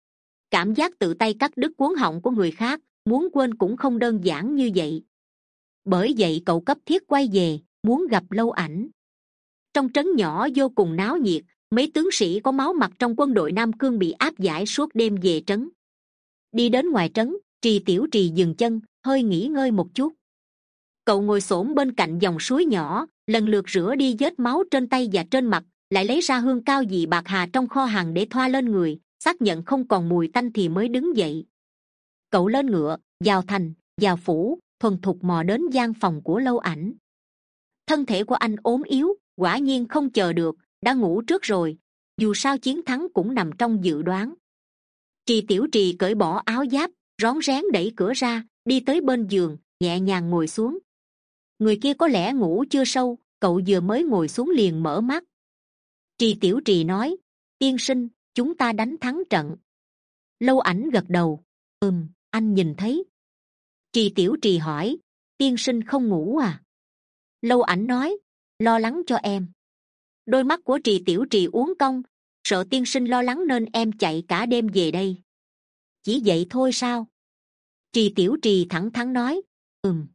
Cảm giác tự tay cắt đứt cuống họng của người khác, muốn quên cũng không đơn giản như vậy. Bởi vậy cậu cấp thiết quay về, muốn gặp Lâu Ảnh. Trong trấn nhỏ vô cùng náo nhiệt, mấy tướng sĩ có máu mặt trong quân đội Nam Cương bị áp giải suốt đêm về trấn. Đi đến ngoài trấn, Trì Tiểu Trì dừng chân, hơi nghỉ ngơi một chút. Cậu ngồi xổm bên cạnh dòng suối nhỏ, lần lượt rửa đi vết máu trên tay và trên mặt, lại lấy ra hương cao dị bạc hà trong kho hàng để thoa lên người, xác nhận không còn mùi tanh thì mới đứng dậy. Cậu lên ngựa, vào thành, vào phủ, thuần thục mò đến gian phòng của Lâu Ảnh. Thân thể của anh ốm yếu, quả nhiên không chờ được, đã ngủ trước rồi. Dù sao chiến thắng cũng nằm trong dự đoán. Trì Tiểu Trì cởi bỏ áo giáp, rón rén đẩy cửa ra, đi tới bên giường, nhẹ nhàng ngồi xuống. Người kia có lẽ ngủ chưa sâu, cậu vừa mới ngồi xuống liền mở mắt. Trì Tiểu Trì nói, tiên sinh, chúng ta đánh thắng trận. Lâu Ảnh gật đầu, ừm, anh nhìn thấy. Trì Tiểu Trì hỏi, tiên sinh không ngủ à? Lâu Ảnh nói, lo lắng cho em. Đôi mắt của Trì Tiểu Trì uốn cong, sợ tiên sinh lo lắng nên em chạy cả đêm về đây. Chỉ vậy thôi sao? Trì Tiểu Trì thẳng thắn nói, ừm.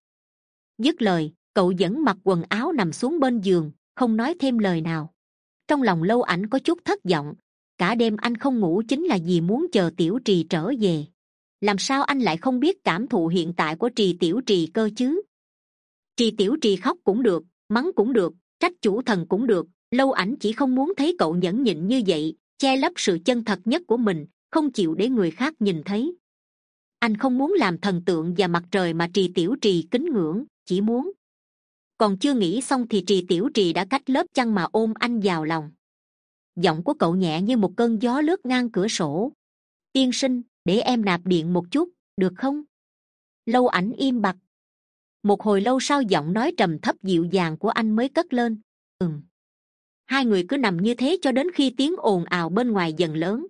Dứt lời, cậu vẫn mặc quần áo nằm xuống bên giường, không nói thêm lời nào. Trong lòng Lâu Ảnh có chút thất vọng, cả đêm anh không ngủ chính là vì muốn chờ Tiểu Trì trở về. Làm sao anh lại không biết cảm thụ hiện tại của Trì Tiểu Trì cơ chứ? Trì Tiểu Trì khóc cũng được, mắng cũng được, trách chủ thần cũng được. Lâu Ảnh chỉ không muốn thấy cậu nhẫn nhịn như vậy, che lấp sự chân thật nhất của mình, không chịu để người khác nhìn thấy. Anh không muốn làm thần tượng và mặt trời mà Trì Tiểu Trì kính ngưỡng, chỉ muốn. Còn chưa nghĩ xong thì Trì Tiểu Trì đã cách lớp chăn mà ôm anh vào lòng. Giọng của cậu nhẹ như một cơn gió lướt ngang cửa sổ. Tiên sinh, để em nạp điện một chút, được không? Lâu Ảnh im bặt. Một hồi lâu sau giọng nói trầm thấp dịu dàng của anh mới cất lên, ừm. Hai người cứ nằm như thế cho đến khi tiếng ồn ào bên ngoài dần lớn.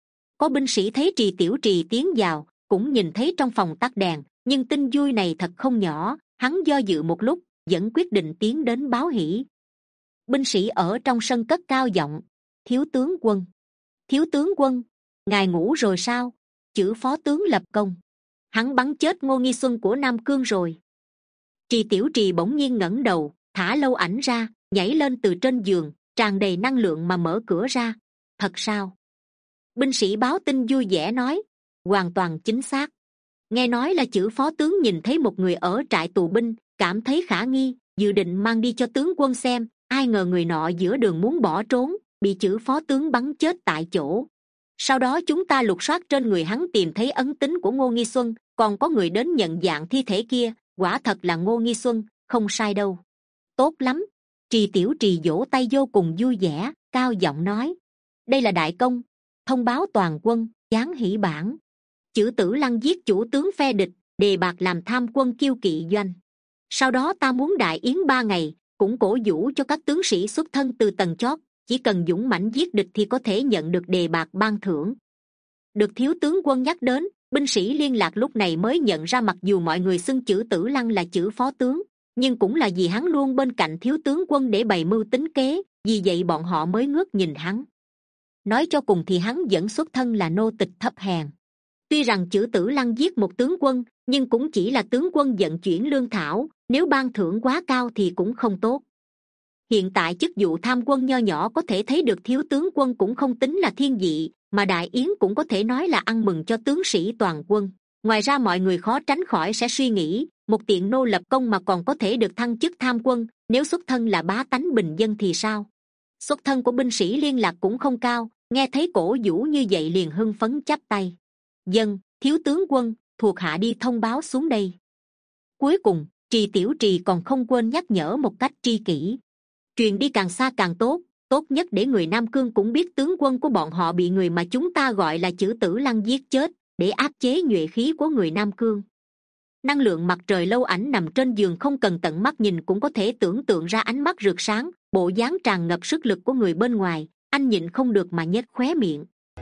Có binh sĩ thấy Trì Tiểu Trì tiến vào, cũng nhìn thấy trong phòng tắt đèn, nhưng tin vui này thật không nhỏ. Hắn do dự một lúc, vẫn quyết định tiến đến báo hỷ. Binh sĩ ở trong sân cất cao giọng, thiếu tướng quân, thiếu tướng quân, ngài ngủ rồi sao? Chữ phó tướng lập công, hắn bắn chết Ngô Nghi Xuân của Nam Cương rồi. Trì Tiểu Trì bỗng nhiên ngẩng đầu, thả Lâu Ảnh ra, nhảy lên từ trên giường, tràn đầy năng lượng mà mở cửa ra. Thật sao? Binh sĩ báo tin vui vẻ nói, hoàn toàn chính xác. Nghe nói là chữ phó tướng nhìn thấy một người ở trại tù binh, cảm thấy khả nghi, dự định mang đi cho tướng quân xem. Ai ngờ người nọ giữa đường muốn bỏ trốn, bị chữ phó tướng bắn chết tại chỗ. Sau đó chúng ta lục soát trên người hắn tìm thấy ấn tín của Ngô Nghi Xuân, còn có người đến nhận dạng thi thể kia, quả thật là Ngô Nghi Xuân, không sai đâu. Tốt lắm. Trì Tiểu Trì vỗ tay vô cùng vui vẻ, cao giọng nói, đây là đại công, thông báo toàn quân, giáng hỷ bản. Chữ Tử Lăng giết chủ tướng phe địch, đề bạt làm tham quân Kiêu Kỵ doanh. Sau đó ta muốn đại yến ba ngày, cũng cổ vũ cho các tướng sĩ xuất thân từ tầng chót, chỉ cần dũng mãnh giết địch thì có thể nhận được đề bạt ban thưởng. Được thiếu tướng quân nhắc đến, binh sĩ liên lạc lúc này mới nhận ra mặc dù mọi người xưng chữ Tử Lăng là chữ phó tướng, nhưng cũng là vì hắn luôn bên cạnh thiếu tướng quân để bày mưu tính kế, vì vậy bọn họ mới ngước nhìn hắn. Nói cho cùng thì hắn vẫn xuất thân là nô tịch thấp hèn. Tuy rằng chữ Tử Lăng giết một tướng quân, nhưng cũng chỉ là tướng quân vận chuyển lương thảo, nếu ban thưởng quá cao thì cũng không tốt. Hiện tại chức vụ tham quân nho nhỏ có thể thấy được thiếu tướng quân cũng không tính là thiên vị, mà đại yến cũng có thể nói là ăn mừng cho tướng sĩ toàn quân. Ngoài ra mọi người khó tránh khỏi sẽ suy nghĩ, một tiện nô lập công mà còn có thể được thăng chức tham quân, nếu xuất thân là bá tánh bình dân thì sao? Xuất thân của binh sĩ liên lạc cũng không cao, nghe thấy cổ vũ như vậy liền hưng phấn chắp tay. Dân, thiếu tướng quân, thuộc hạ đi thông báo xuống đây. Cuối cùng, Trì Tiểu Trì còn không quên nhắc nhở một cách tri kỷ. Truyền đi càng xa càng tốt, tốt nhất để người Nam Cương cũng biết tướng quân của bọn họ bị người mà chúng ta gọi là chữ Tử Lăng giết chết, để áp chế nhuệ khí của người Nam Cương. Năng lượng mặt trời Lâu Ảnh nằm trên giường không cần tận mắt nhìn cũng có thể tưởng tượng ra ánh mắt rực sáng, bộ dáng tràn ngập sức lực của người bên ngoài. Anh nhịn không được mà nhếch khóe miệng.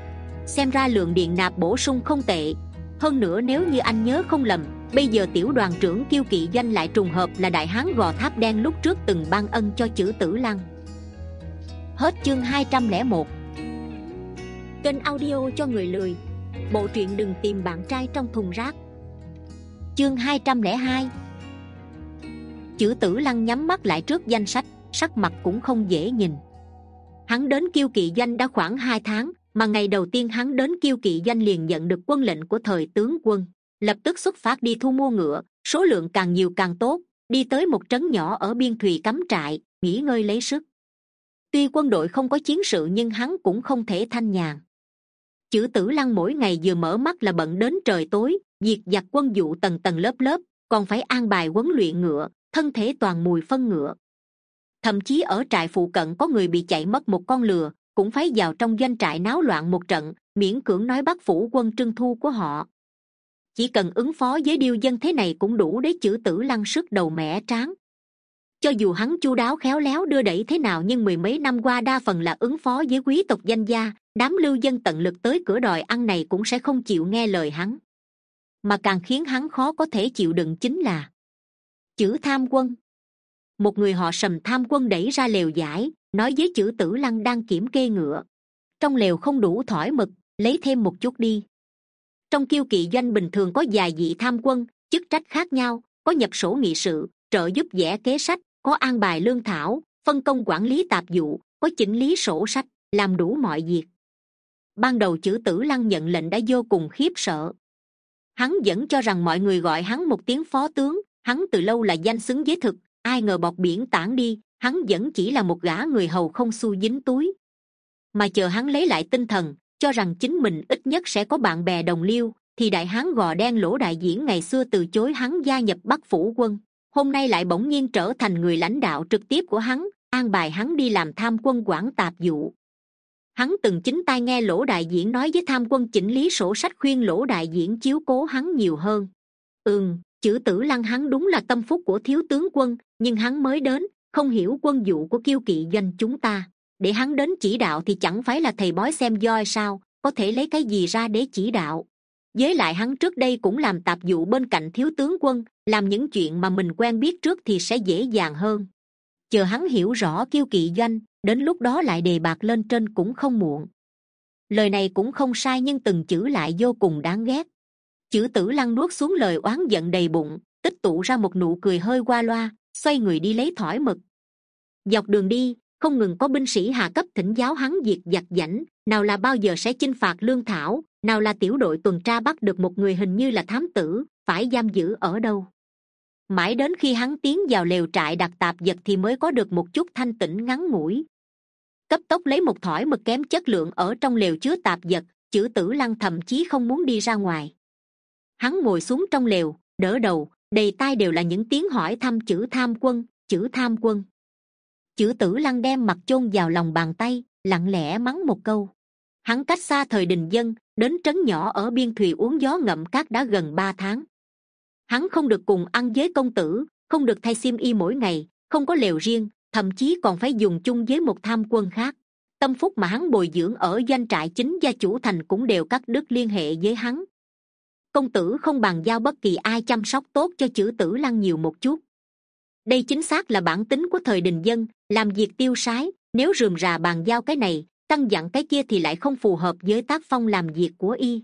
Xem ra lượng điện nạp bổ sung không tệ. Hơn nữa nếu như anh nhớ không lầm, bây giờ tiểu đoàn trưởng Kiêu Kỵ doanh lại trùng hợp là đại hán Gò Tháp Đen lúc trước từng ban ân cho chữ Tử Lăng. Hết chương hai trăm lẻ một. Kênh audio cho người lười. Bộ truyện đừng tìm bạn trai trong thùng rác. Chương hai trăm lẻ hai. Chữ Tử Lăng nhắm mắt lại trước danh sách, sắc mặt cũng không dễ nhìn. Hắn đến Kiêu Kỵ doanh đã khoảng hai tháng, mà ngày đầu tiên hắn đến Kiêu Kỵ doanh liền nhận được quân lệnh của thời tướng quân, lập tức xuất phát đi thu mua ngựa, số lượng càng nhiều càng tốt, đi tới một trấn nhỏ ở biên thùy cắm trại, nghỉ ngơi lấy sức. Tuy quân đội không có chiến sự nhưng hắn cũng không thể thanh nhàn. Chử Tử Lăng mỗi ngày vừa mở mắt là bận đến trời tối, diệt giặc quân dụ tầng tầng lớp lớp, còn phải an bài huấn luyện ngựa, thân thể toàn mùi phân ngựa. Thậm chí ở trại phụ cận có người bị chạy mất một con lừa, cũng phải vào trong doanh trại náo loạn một trận, miễn cưỡng nói bắt phủ quân trưng thu của họ. Chỉ cần ứng phó với điêu dân thế này cũng đủ để Chử Tử Lăng sức đầu mẻ trán. Cho dù hắn chu đáo khéo léo đưa đẩy thế nào nhưng mười mấy năm qua đa phần là ứng phó với quý tộc danh gia, đám lưu dân tận lực tới cửa đòi ăn này cũng sẽ không chịu nghe lời hắn. Mà càng khiến hắn khó có thể chịu đựng chính là Chử Tham Quân. Một người họ Sầm Tham Quân đẩy ra lều giải, nói với Chử Tử Lăng đang kiểm kê ngựa: trong lều không đủ thỏi mực, lấy thêm một chút đi. Trong kiêu kỵ doanh bình thường có vài vị tham quân, chức trách khác nhau, có nhập sổ nghị sự, trợ giúp vẽ kế sách, có an bài lương thảo, phân công quản lý tạp vụ, có chỉnh lý sổ sách, làm đủ mọi việc. Ban đầu Chử Tử Lăng nhận lệnh đã vô cùng khiếp sợ. Hắn vẫn cho rằng mọi người gọi hắn một tiếng phó tướng, hắn từ lâu là danh xứng với thực, ai ngờ bọt biển tản đi, hắn vẫn chỉ là một gã người hầu không xu dính túi. Mà chờ hắn lấy lại tinh thần, cho rằng chính mình ít nhất sẽ có bạn bè đồng liêu, thì đại hán gò đen Lỗ Đại Diễn ngày xưa từ chối hắn gia nhập Bắc phủ quân, hôm nay lại bỗng nhiên trở thành người lãnh đạo trực tiếp của hắn, an bài hắn đi làm tham quân quản tạp vụ. Hắn từng chính tai nghe Lỗ Đại Diễn nói với tham quân chỉnh lý sổ sách, khuyên Lỗ Đại Diễn chiếu cố hắn nhiều hơn. Ừm, Chử Tử Lăng hắn đúng là tâm phúc của thiếu tướng quân, nhưng hắn mới đến, không hiểu quân vụ của kiêu kỵ doanh chúng ta, để hắn đến chỉ đạo thì chẳng phải là thầy bói xem voi sao, có thể lấy cái gì ra để chỉ đạo. Với lại hắn trước đây cũng làm tạp vụ bên cạnh thiếu tướng quân, làm những chuyện mà mình quen biết trước thì sẽ dễ dàng hơn. Chờ hắn hiểu rõ kiêu kỵ doanh, đến lúc đó lại đề bạt lên trên cũng không muộn. Lời này cũng không sai nhưng từng chữ lại vô cùng đáng ghét. Chử Tử Lăng nuốt xuống lời oán giận đầy bụng, tích tụ ra một nụ cười hơi qua loa, xoay người đi lấy thỏi mực. Dọc đường đi, không ngừng có binh sĩ hạ cấp thỉnh giáo hắn việc giặt giảnh, nào là bao giờ sẽ chinh phạt lương thảo, nào là tiểu đội tuần tra bắt được một người hình như là thám tử, phải giam giữ ở đâu. Mãi đến khi hắn tiến vào lều trại đặt tạp vật thì mới có được một chút thanh tĩnh ngắn ngủi. Cấp tốc lấy một thỏi mực kém chất lượng ở trong lều chứa tạp vật, Chử Tử Lăng thậm chí không muốn đi ra ngoài. Hắn ngồi xuống trong lều, đỡ đầu, đầy tai đều là những tiếng hỏi thăm Chử Tham Quân, Chử Tham Quân. Chử Tử Lăng đem mặt chôn vào lòng bàn tay, lặng lẽ mắng một câu. Hắn cách xa thời Đình Dân, đến trấn nhỏ ở biên thùy uống gió ngậm cát đã gần ba tháng. Hắn không được cùng ăn với công tử, không được thay xiêm y mỗi ngày, không có lều riêng, thậm chí còn phải dùng chung với một tham quân khác. Tâm phúc mà hắn bồi dưỡng ở doanh trại chính gia chủ thành cũng đều cắt đứt liên hệ với hắn. Công tử không bàn giao bất kỳ ai chăm sóc tốt cho Chử Tử Lăng nhiều một chút. Đây chính xác là bản tính của thời Đình Dân, làm việc tiêu sái, nếu rườm rà bàn giao cái này, căn dặn cái kia thì lại không phù hợp với tác phong làm việc của y.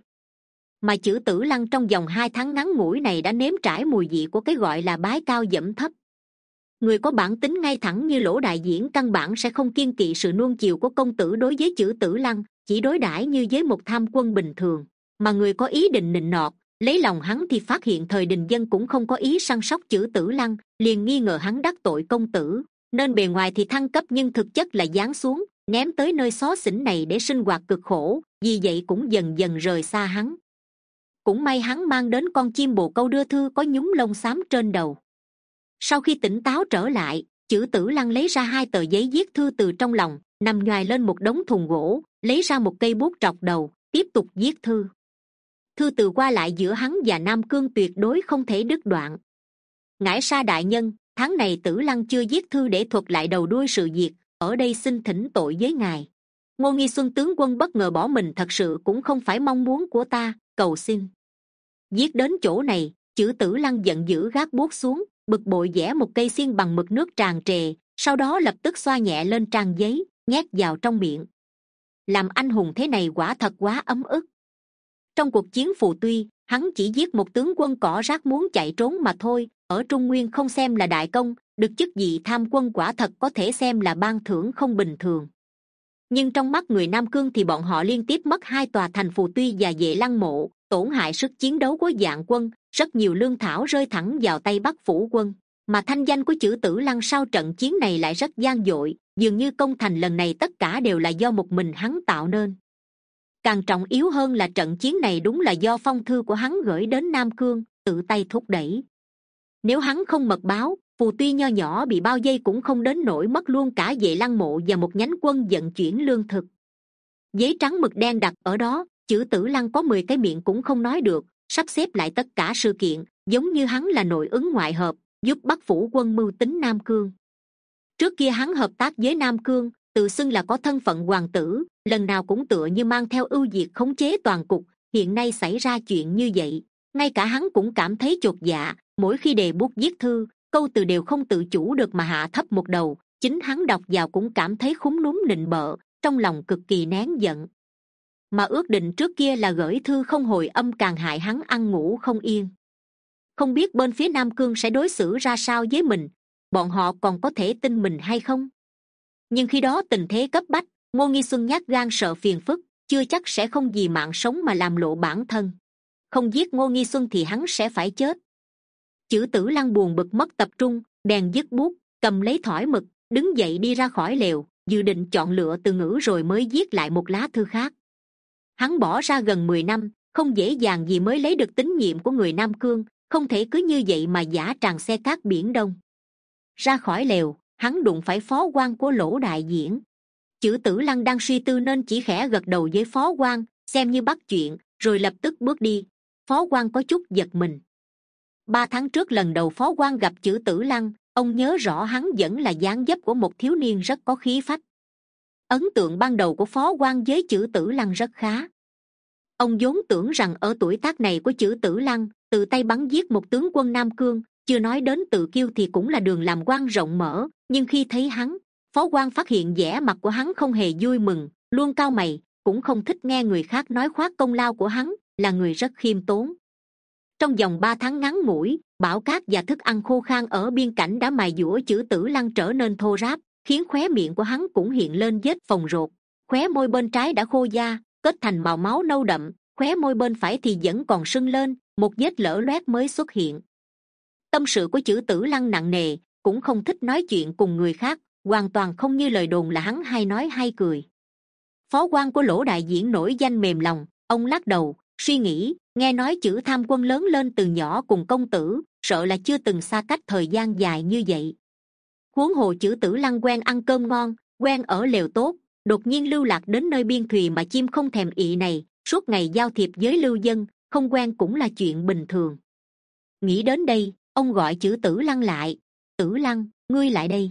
Mà Chử Tử Lăng trong vòng hai tháng ngắn ngủi này đã nếm trải mùi vị của cái gọi là bái cao dẫm thấp. Người có bản tính ngay thẳng như Lỗ Đại Diễn căn bản sẽ không kiêng kỵ sự nuông chiều của công tử đối với Chử Tử Lăng, chỉ đối đãi như với một tham quân bình thường. Mà người có ý định nịnh nọt, lấy lòng hắn thì phát hiện thời Đình Dân cũng không có ý săn sóc Chử Tử Lăng, liền nghi ngờ hắn đắc tội công tử, nên bề ngoài thì thăng cấp nhưng thực chất là giáng xuống, ném tới nơi xó xỉnh này để sinh hoạt cực khổ, vì vậy cũng dần dần rời xa hắn. Cũng may hắn mang đến con chim bồ câu đưa thư có nhúng lông xám trên đầu. Sau khi tỉnh táo trở lại, Chử Tử Lăng lấy ra hai tờ giấy viết thư từ trong lòng, nằm nhoài lên một đống thùng gỗ, lấy ra một cây bút trọc đầu, tiếp tục viết thư. Thư từ qua lại giữa hắn và Nam Cương tuyệt đối không thể đứt đoạn. Ngải Sa đại nhân, tháng này Tử Lăng chưa viết thư để thuật lại đầu đuôi sự việc, ở đây xin thỉnh tội với ngài. Ngô Nghi Xuân tướng quân bất ngờ bỏ mình thật sự cũng không phải mong muốn của ta, cầu xin. Viết đến chỗ này, Chử Tử Lăng giận dữ gác bút xuống, bực bội vẽ một cây xiên bằng mực nước tràn trề, sau đó lập tức xoa nhẹ lên trang giấy, nhét vào trong miệng. Làm anh hùng thế này quả thật quá ấm ức. Trong cuộc chiến Phù Tuy, hắn chỉ giết một tướng quân cỏ rác muốn chạy trốn mà thôi, ở Trung Nguyên không xem là đại công, được chức vị tham quân quả thật có thể xem là ban thưởng không bình thường. Nhưng trong mắt người Nam Cương thì bọn họ liên tiếp mất hai tòa thành Phù Tuy và Vệ Lăng Mộ, tổn hại sức chiến đấu của Vạn quân, rất nhiều lương thảo rơi thẳng vào tay Bắc phủ quân. Mà thanh danh của Chử Tử Lăng sau trận chiến này lại rất gian dội, dường như công thành lần này tất cả đều là do một mình hắn tạo nên. Càng trọng yếu hơn là trận chiến này đúng là do phong thư của hắn gửi đến Nam Cương, tự tay thúc đẩy. Nếu hắn không mật báo, phù tuy nho nhỏ bị bao vây cũng không đến nỗi mất luôn cả Vệ Lăng Mộ và một nhánh quân vận chuyển lương thực. Giấy trắng mực đen đặt ở đó, chữ Tử Lăng có mười cái miệng cũng không nói được, sắp xếp lại tất cả sự kiện, giống như hắn là nội ứng ngoại hợp, giúp Bắc phủ quân mưu tính Nam Cương. Trước kia hắn hợp tác với Nam Cương, tự xưng là có thân phận hoàng tử, lần nào cũng tựa như mang theo ưu việt khống chế toàn cục. Hiện nay xảy ra chuyện như vậy, ngay cả hắn cũng cảm thấy chột dạ. Mỗi khi đề bút viết thư, câu từ đều không tự chủ được mà hạ thấp một đầu. Chính hắn đọc vào cũng cảm thấy khúm núm nịnh bợ, trong lòng cực kỳ nén giận. Mà ước định trước kia là gửi thư không hồi âm càng hại hắn ăn ngủ không yên. Không biết bên phía Nam Cương sẽ đối xử ra sao với mình, bọn họ còn có thể tin mình hay không? Nhưng khi đó tình thế cấp bách, Ngô Nghi Xuân nhát gan sợ phiền phức, chưa chắc sẽ không vì mạng sống mà làm lộ bản thân. Không giết Ngô Nghi Xuân thì hắn sẽ phải chết. Chữ Tử Lăng buồn bực mất tập trung, bèn dứt bút, cầm lấy thỏi mực, đứng dậy đi ra khỏi lều, dự định chọn lựa từ ngữ rồi mới viết lại một lá thư khác. Hắn bỏ ra gần mười năm, không dễ dàng gì mới lấy được tín nhiệm của người Nam Cương, không thể cứ như vậy mà giả tràng xe cát biển Đông. Ra khỏi lều, hắn đụng phải phó quan của Lỗ đại diễn. Chữ Tử Lăng đang suy tư nên chỉ khẽ gật đầu với phó quan, xem như bắt chuyện, rồi lập tức bước đi. Phó quan có chút giật mình. Ba tháng trước lần đầu phó quan gặp Chữ Tử Lăng, ông nhớ rõ hắn vẫn là dáng dấp của một thiếu niên rất có khí phách. Ấn tượng ban đầu của phó quan với Chữ Tử Lăng rất khá. Ông vốn tưởng rằng ở tuổi tác này của Chữ Tử Lăng, tự tay bắn giết một tướng quân Nam Cương, chưa nói đến tự kiêu thì cũng là đường làm quan rộng mở. Nhưng khi thấy hắn, phó quan phát hiện vẻ mặt của hắn không hề vui mừng, luôn cau mày, cũng không thích nghe người khác nói khoác công lao của hắn, là người rất khiêm tốn. Trong vòng ba tháng ngắn ngủi, bão cát và thức ăn khô khan ở biên cảnh đã mài dũa Chữ Tử Lăng trở nên thô ráp, khiến khóe miệng của hắn cũng hiện lên vết phồng rộp. Khóe môi bên trái đã khô da, kết thành màu máu nâu đậm, khóe môi bên phải thì vẫn còn sưng lên, một vết lở loét mới xuất hiện. Tâm sự của Chữ Tử Lăng nặng nề, cũng không thích nói chuyện cùng người khác, hoàn toàn không như lời đồn là hắn hay nói hay cười. Phó quan của Lỗ đại diễn nổi danh mềm lòng, ông lắc đầu, suy nghĩ, nghe nói Chữ tham quân lớn lên từ nhỏ cùng công tử, sợ là chưa từng xa cách thời gian dài như vậy. Huống hồ Chữ Tử Lăng quen ăn cơm ngon, quen ở lều tốt, đột nhiên lưu lạc đến nơi biên thùy mà chim không thèm ị này, suốt ngày giao thiệp với lưu dân, không quen cũng là chuyện bình thường. Nghĩ đến đây, ông gọi Chữ Tử Lăng lại. Tử Lăng, ngươi lại đây.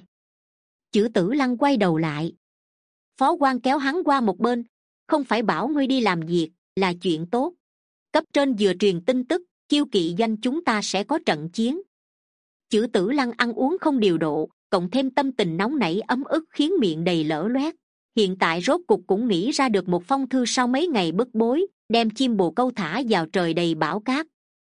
Chữ Tử Lăng quay đầu lại. Phó quan kéo hắn qua một bên. Không phải bảo ngươi đi làm việc, là chuyện tốt. Cấp trên vừa truyền tin tức, Kiêu Kỵ doanh chúng ta sẽ có trận chiến. Chữ Tử Lăng ăn uống không điều độ, cộng thêm tâm tình nóng nảy ấm ức khiến miệng đầy lở loét. Hiện tại rốt cục cũng nghĩ ra được một phong thư sau mấy ngày bức bối, đem chim bồ câu thả vào trời đầy bão cát.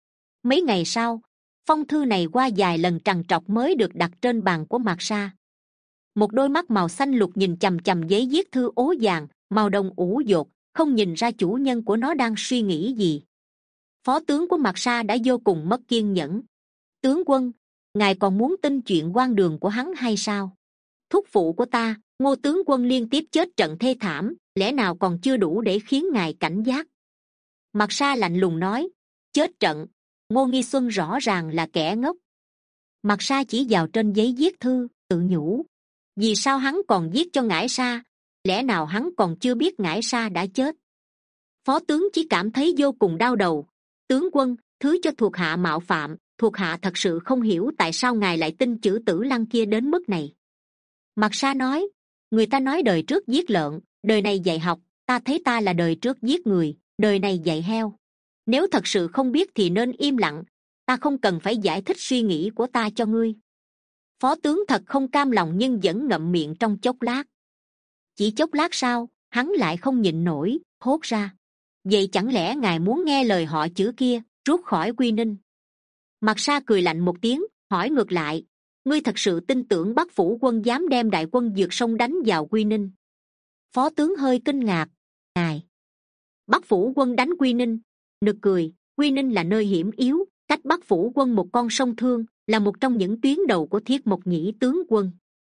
Mấy ngày sau, phong thư này qua vài lần trằn trọc mới được đặt trên bàn của Mạc Sa. Một đôi mắt màu xanh lục nhìn chằm chằm giấy viết thư ố vàng, màu đồng ủ dột, không nhìn ra chủ nhân của nó đang suy nghĩ gì. Phó tướng của Mạc Sa đã vô cùng mất kiên nhẫn. Tướng quân, ngài còn muốn tin chuyện quan đường của hắn hay sao? Thúc phụ của ta, Ngô tướng quân liên tiếp chết trận thê thảm, lẽ nào còn chưa đủ để khiến ngài cảnh giác? Mạc Sa lạnh lùng nói. Chết trận? Ngô Nghi Xuân rõ ràng là kẻ ngốc. Mạc Sa chỉ vào trên giấy viết thư, tự nhủ. Vì sao hắn còn viết cho Ngải Sa? Lẽ nào hắn còn chưa biết Ngải Sa đã chết? Phó tướng chỉ cảm thấy vô cùng đau đầu. Tướng quân, thứ cho thuộc hạ mạo phạm, thuộc hạ thật sự không hiểu tại sao ngài lại tin Chữ Tử Lăng kia đến mức này. Mạc Sa nói, người ta nói đời trước giết lợn, đời này dạy học, ta thấy ta là đời trước giết người, đời này dạy heo. Nếu thật sự không biết thì nên im lặng, ta không cần phải giải thích suy nghĩ của ta cho ngươi. Phó tướng thật không cam lòng nhưng vẫn ngậm miệng trong chốc lát. Chỉ chốc lát sau, hắn lại không nhịn nổi, thốt ra. Vậy chẳng lẽ ngài muốn nghe lời họ Chữ kia, rút khỏi Quy Ninh? Mạc Sa cười lạnh một tiếng, hỏi ngược lại. Ngươi thật sự tin tưởng Bắc phủ quân dám đem đại quân vượt sông đánh vào Quy Ninh? Phó tướng hơi kinh ngạc. Ngài, Bắc phủ quân đánh Quy Ninh? Nực cười, Quy Ninh là nơi hiểm yếu, cách Bắc phủ quân một con sông Thương, là một trong những tuyến đầu của Thiết Mộc Nhĩ tướng quân.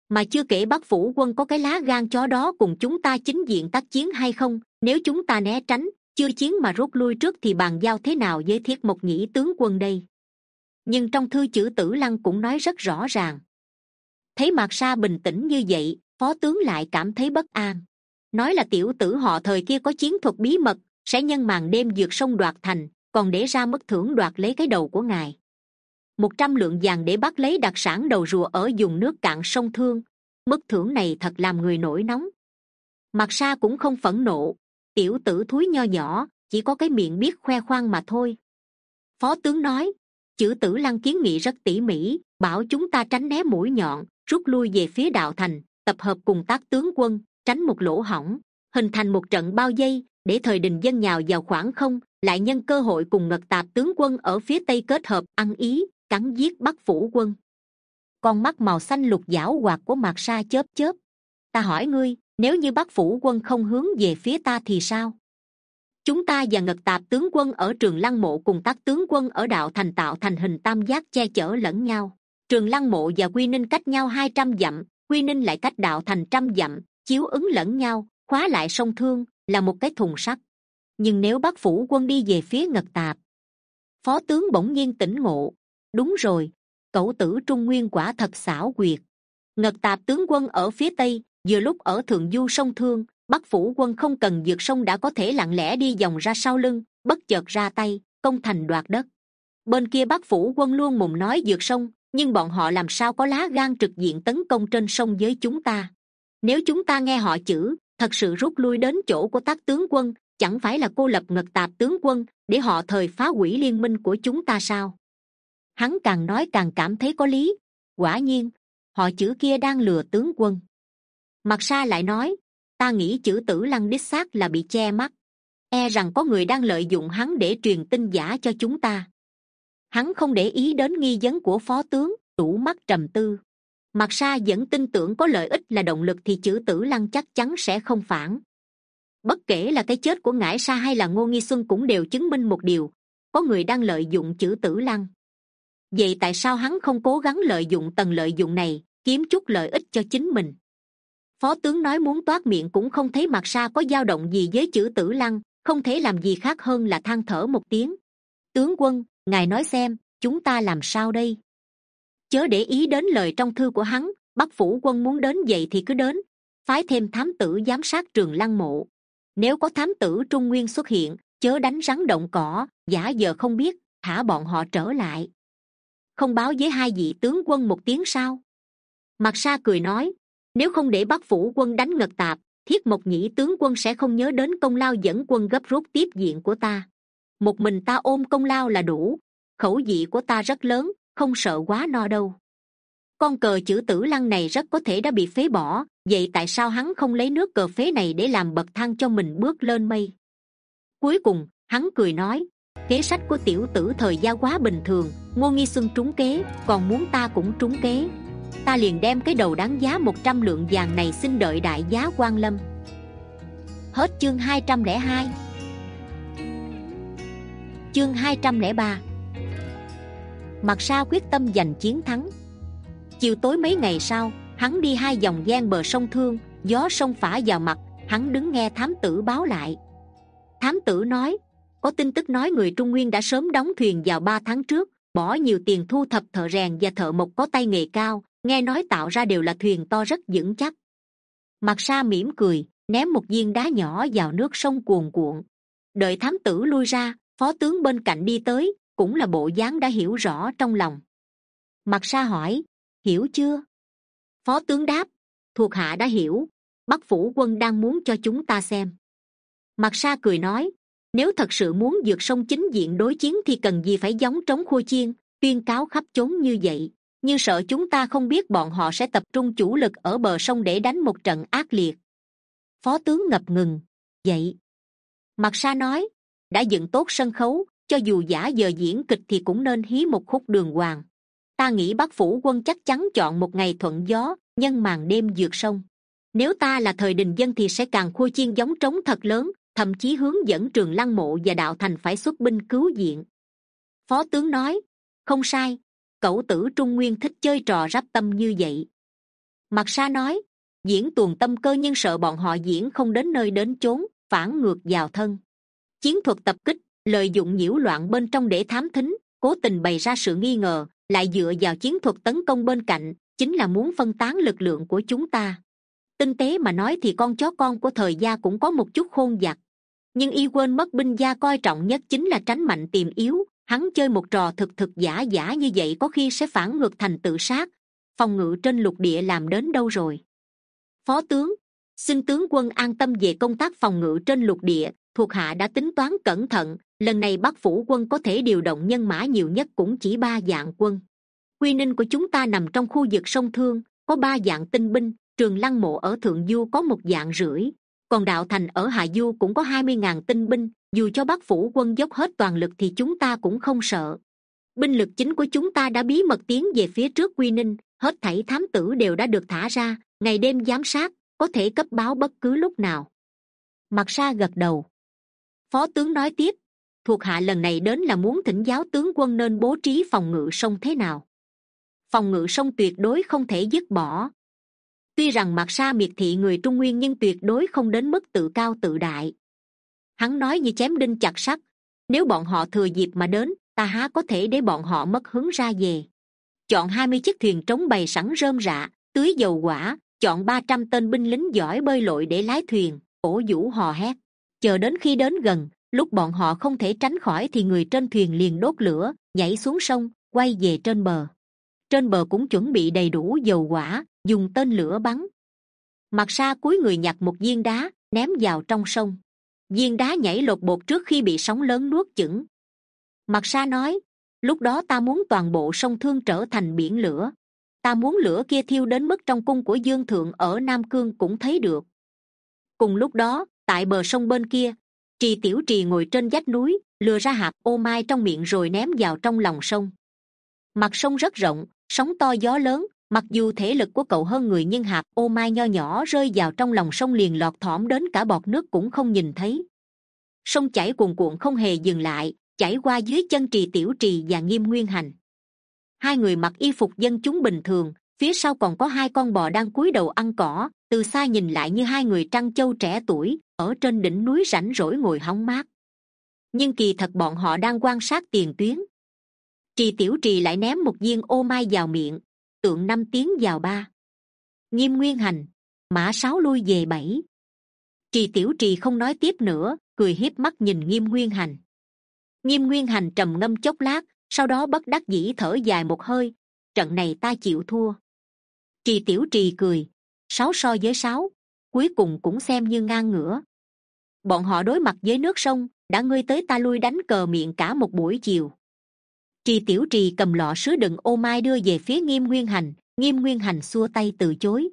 Mà chưa kể Bắc Phủ quân có cái lá gan chó đó cùng chúng ta chính diện tác chiến hay không. Nếu chúng ta né tránh, chưa chiến mà rút lui trước thì bàn giao thế nào với Thiết Mộc Nhĩ tướng quân đây? Nhưng trong thư Chử Tử Lăng cũng nói rất rõ ràng. Thấy Mạc Sa bình tĩnh như vậy, phó tướng lại cảm thấy bất an. Nói là tiểu tử họ thời kia có chiến thuật bí mật, sẽ nhân màn đêm vượt sông đoạt thành, còn để ra mức thưởng đoạt lấy cái đầu của ngài. Một trăm lượng vàng để bắt lấy đặc sản đầu rùa ở vùng nước cạn sông Thương. Mức thưởng này thật làm người nổi nóng. Mạc Sa cũng không phẫn nộ. Tiểu tử thúi nho nhỏ, chỉ có cái miệng biết khoe khoang mà thôi. Phó tướng nói, Chử Tử Lăng kiến nghị rất tỉ mỉ, bảo chúng ta tránh né mũi nhọn, rút lui về phía đạo thành, tập hợp cùng tác tướng quân, tránh một lỗ hổng, hình thành một trận bao vây, để thời Đình dân nhào vào khoảng không, lại nhân cơ hội cùng Ngật Tạp tướng quân ở phía tây kết hợp ăn ý, cắn giết Bắc Phủ quân. Con mắt màu xanh lục giảo hoạt của Mạc Sa chớp chớp. Ta hỏi ngươi, nếu như Bắc Phủ quân không hướng về phía ta thì sao? Chúng ta và Ngật Tạp tướng quân ở Trường Lăng Mộ cùng tác tướng quân ở đạo thành tạo thành hình tam giác che chở lẫn nhau. Trường Lăng Mộ và Quy Ninh cách nhau hai trăm dặm, Quy Ninh lại cách đạo thành trăm dặm, chiếu ứng lẫn nhau, khóa lại sông Thương là một cái thùng sắt. Nhưng nếu Bắc Phủ quân đi về phía Ngật Tạp, phó tướng bỗng nhiên tỉnh ngộ. Đúng rồi, cẩu tử Trung Nguyên quả thật xảo quyệt. Ngật Tạp tướng quân ở phía tây, vừa lúc ở thượng du sông Thương, Bắc Phủ quân không cần vượt sông đã có thể lặng lẽ đi vòng ra sau lưng, bất chợt ra tay công thành đoạt đất. Bên kia Bắc Phủ quân luôn mồm nói vượt sông, nhưng bọn họ làm sao có lá gan trực diện tấn công trên sông với chúng ta? Nếu chúng ta nghe họ Chử, thật sự rút lui đến chỗ của tác tướng quân, chẳng phải là cô lập Ngật Tạp tướng quân để họ thời phá hủy liên minh của chúng ta sao? Hắn càng nói càng cảm thấy có lý. Quả nhiên, họ Chử kia đang lừa tướng quân. Mạc Sa lại nói, ta nghĩ Chử Tử Lăng đích xác là bị che mắt, e rằng có người đang lợi dụng hắn để truyền tin giả cho chúng ta. Hắn không để ý đến nghi vấn của phó tướng, đủ mắt trầm tư. Mạc Sa vẫn tin tưởng có lợi ích là động lực thì Chử Tử Lăng chắc chắn sẽ không phản. Bất kể là cái chết của Ngải Sa hay là Ngô Nghi Xuân cũng đều chứng minh một điều, có người đang lợi dụng Chử Tử Lăng. Vậy tại sao hắn không cố gắng lợi dụng tầng lợi dụng này, kiếm chút lợi ích cho chính mình? Phó tướng nói muốn toát miệng cũng không thấy Mạc Sa có dao động gì với Chử Tử Lăng, không thể làm gì khác hơn là than thở một tiếng. Tướng quân, ngài nói xem, chúng ta làm sao đây? Chớ để ý đến lời trong thư của hắn, Bắc Phủ quân muốn đến vậy thì cứ đến, phái thêm thám tử giám sát Trường Lăng Mộ. Nếu có thám tử Trung Nguyên xuất hiện, chớ đánh rắn động cỏ, giả vờ không biết, thả bọn họ trở lại. Không báo với hai vị tướng quân một tiếng sao? Mạc Sa cười nói, nếu không để Bắc Phủ quân đánh Ngật Tạp, Thiết Mộc Nhĩ tướng quân sẽ không nhớ đến công lao dẫn quân gấp rút tiếp diện của ta. Một mình ta ôm công lao là đủ, khẩu vị của ta rất lớn, không sợ quá no đâu. Con cờ Chử Tử Lăng này rất có thể đã bị phế bỏ, vậy tại sao hắn không lấy nước cờ phế này để làm bậc thang cho mình bước lên mây? Cuối cùng hắn cười nói, kế sách của tiểu tử thời gia quá bình thường, Ngô Nghi Xuân trúng kế, còn muốn ta cũng trúng kế. Ta liền đem cái đầu đáng giá một trăm lượng vàng này xin đợi đại giá quan lâm. Hết chương hai trăm lẻ hai. Chương hai trăm lẻ ba. Mạc Sa quyết tâm giành chiến thắng. Chiều tối mấy ngày sau, hắn đi hai dòng gian bờ sông Thương, gió sông phả vào mặt, hắn đứng nghe thám tử báo lại. Thám tử nói, có tin tức nói người Trung Nguyên đã sớm đóng thuyền vào ba tháng trước, bỏ nhiều tiền thu thập thợ rèn và thợ mộc có tay nghề cao, nghe nói tạo ra đều là thuyền to rất vững chắc. Mạc Sa mỉm cười, ném một viên đá nhỏ vào nước sông cuồn cuộn. Đợi thám tử lui ra, phó tướng bên cạnh đi tới, cũng là bộ dáng đã hiểu rõ trong lòng. Mạc Sa hỏi, hiểu chưa? Phó tướng đáp, thuộc hạ đã hiểu, Bắc Phủ quân đang muốn cho chúng ta xem. Mạc Sa cười nói, nếu thật sự muốn vượt sông chính diện đối chiến thì cần gì phải gióng trống khua chiên, tuyên cáo khắp chốn như vậy, như sợ chúng ta không biết bọn họ sẽ tập trung chủ lực ở bờ sông để đánh một trận ác liệt. Phó tướng ngập ngừng, vậy? Mạc Sa nói, đã dựng tốt sân khấu, cho dù giả giờ diễn kịch thì cũng nên hí một khúc đường hoàng. Ta nghĩ Bắc Phủ quân chắc chắn chọn một ngày thuận gió, nhân màn đêm vượt sông. Nếu ta là thời Đình dân thì sẽ càng khua chiên gióng trống thật lớn, thậm chí hướng dẫn Trường Lăng Mộ và đạo thành phải xuất binh cứu viện. Phó tướng nói, không sai, cẩu tử Trung Nguyên thích chơi trò rắp tâm như vậy. Mặt Sa nói, diễn tuồng tâm cơ nhưng sợ bọn họ diễn không đến nơi đến chốn, phản ngược vào thân. Chiến thuật tập kích, lợi dụng nhiễu loạn bên trong để thám thính, cố tình bày ra sự nghi ngờ, lại dựa vào chiến thuật tấn công bên cạnh, chính là muốn phân tán lực lượng của chúng ta. Tinh tế mà nói thì con chó con của thời gia cũng có một chút khôn vặt, nhưng y quên mất binh gia coi trọng nhất chính là tránh mạnh tìm yếu. Hắn chơi một trò thực thực giả giả như vậy có khi sẽ phản ngược thành tự sát. Phòng ngự trên lục địa làm đến đâu rồi? Phó tướng, xin tướng quân an tâm về công tác phòng ngự trên lục địa, thuộc hạ đã tính toán cẩn thận, lần này Bắc phủ quân có thể điều động nhân mã nhiều nhất cũng chỉ ba vạn quân. Quy Ninh của chúng ta nằm trong khu vực sông Thương, có ba vạn tinh binh, Trường Lăng Mộ ở Thượng Du có một vạn rưỡi, còn Đạo Thành ở Hạ Du cũng có hai mươi ngàn tinh binh, dù cho Bắc phủ quân dốc hết toàn lực thì chúng ta cũng không sợ. Binh lực chính của chúng ta đã bí mật tiến về phía trước Quy Ninh, hết thảy thám tử đều đã được thả ra, ngày đêm giám sát, có thể cấp báo bất cứ lúc nào. Mặt Sa gật đầu. Phó tướng nói tiếp, thuộc hạ lần này đến là muốn thỉnh giáo tướng quân nên bố trí phòng ngự sông thế nào. Phòng ngự sông tuyệt đối không thể dứt bỏ. Tuy rằng Mặt Sa miệt thị người Trung Nguyên nhưng tuyệt đối không đến mức tự cao tự đại. Hắn nói như chém đinh chặt sắt, nếu bọn họ thừa dịp mà đến, ta há có thể để bọn họ mất hứng ra về. Chọn hai mươi chiếc thuyền trống bày sẵn rơm rạ, tưới dầu hỏa, chọn ba trăm tên binh lính giỏi bơi lội để lái thuyền, cổ vũ hò hét. Chờ đến khi đến gần, lúc bọn họ không thể tránh khỏi thì người trên thuyền liền đốt lửa, nhảy xuống sông, quay về trên bờ. Trên bờ cũng chuẩn bị đầy đủ dầu hỏa, dùng tên lửa bắn. Mặt Sa cúi người nhặt một viên đá, ném vào trong sông. Viên đá nhảy lột bột trước khi bị sóng lớn nuốt chửng. Mặt Sa nói, lúc đó ta muốn toàn bộ sông Thương trở thành biển lửa. Ta muốn lửa kia thiêu đến mức trong cung của Dương Thượng ở Nam Cương cũng thấy được. Cùng lúc đó, tại bờ sông bên kia, Trì Tiểu Trì ngồi trên vách núi, lừa ra hạt ô mai trong miệng rồi ném vào trong lòng sông. Mặt sông rất rộng, sóng to gió lớn, mặc dù thể lực của cậu hơn người nhưng hạt ô mai nho nhỏ rơi vào trong lòng sông liền lọt thỏm đến cả bọt nước cũng không nhìn thấy. Sông chảy cuồn cuộn không hề dừng lại, chảy qua dưới chân Trì Tiểu Trì và Nghiêm Nguyên Hành. Hai người mặc y phục dân chúng bình thường, phía sau còn có hai con bò đang cúi đầu ăn cỏ, từ xa nhìn lại như hai người trăng châu trẻ tuổi ở trên đỉnh núi rảnh rỗi ngồi hóng mát. Nhưng kỳ thật bọn họ đang quan sát tiền tuyến. Trì Tiểu Trì lại ném một viên ô mai vào miệng, tượng năm tiếng vào ba. Nghiêm Nguyên Hành, mã sáu lui về bảy. Trì Tiểu Trì không nói tiếp nữa, cười hiếp mắt nhìn Nghiêm Nguyên Hành. Nghiêm Nguyên Hành trầm ngâm chốc lát, sau đó bất đắc dĩ thở dài một hơi, trận này ta chịu thua. Trì Tiểu Trì cười, sáu so với sáu, cuối cùng cũng xem như ngang ngửa. Bọn họ đối mặt với nước sông, đã ngươi tới ta lui đánh cờ miệng cả một buổi chiều. Trì Tiểu Trì cầm lọ sứ đựng ô mai đưa về phía Nghiêm Nguyên Hành, Nghiêm Nguyên Hành xua tay từ chối.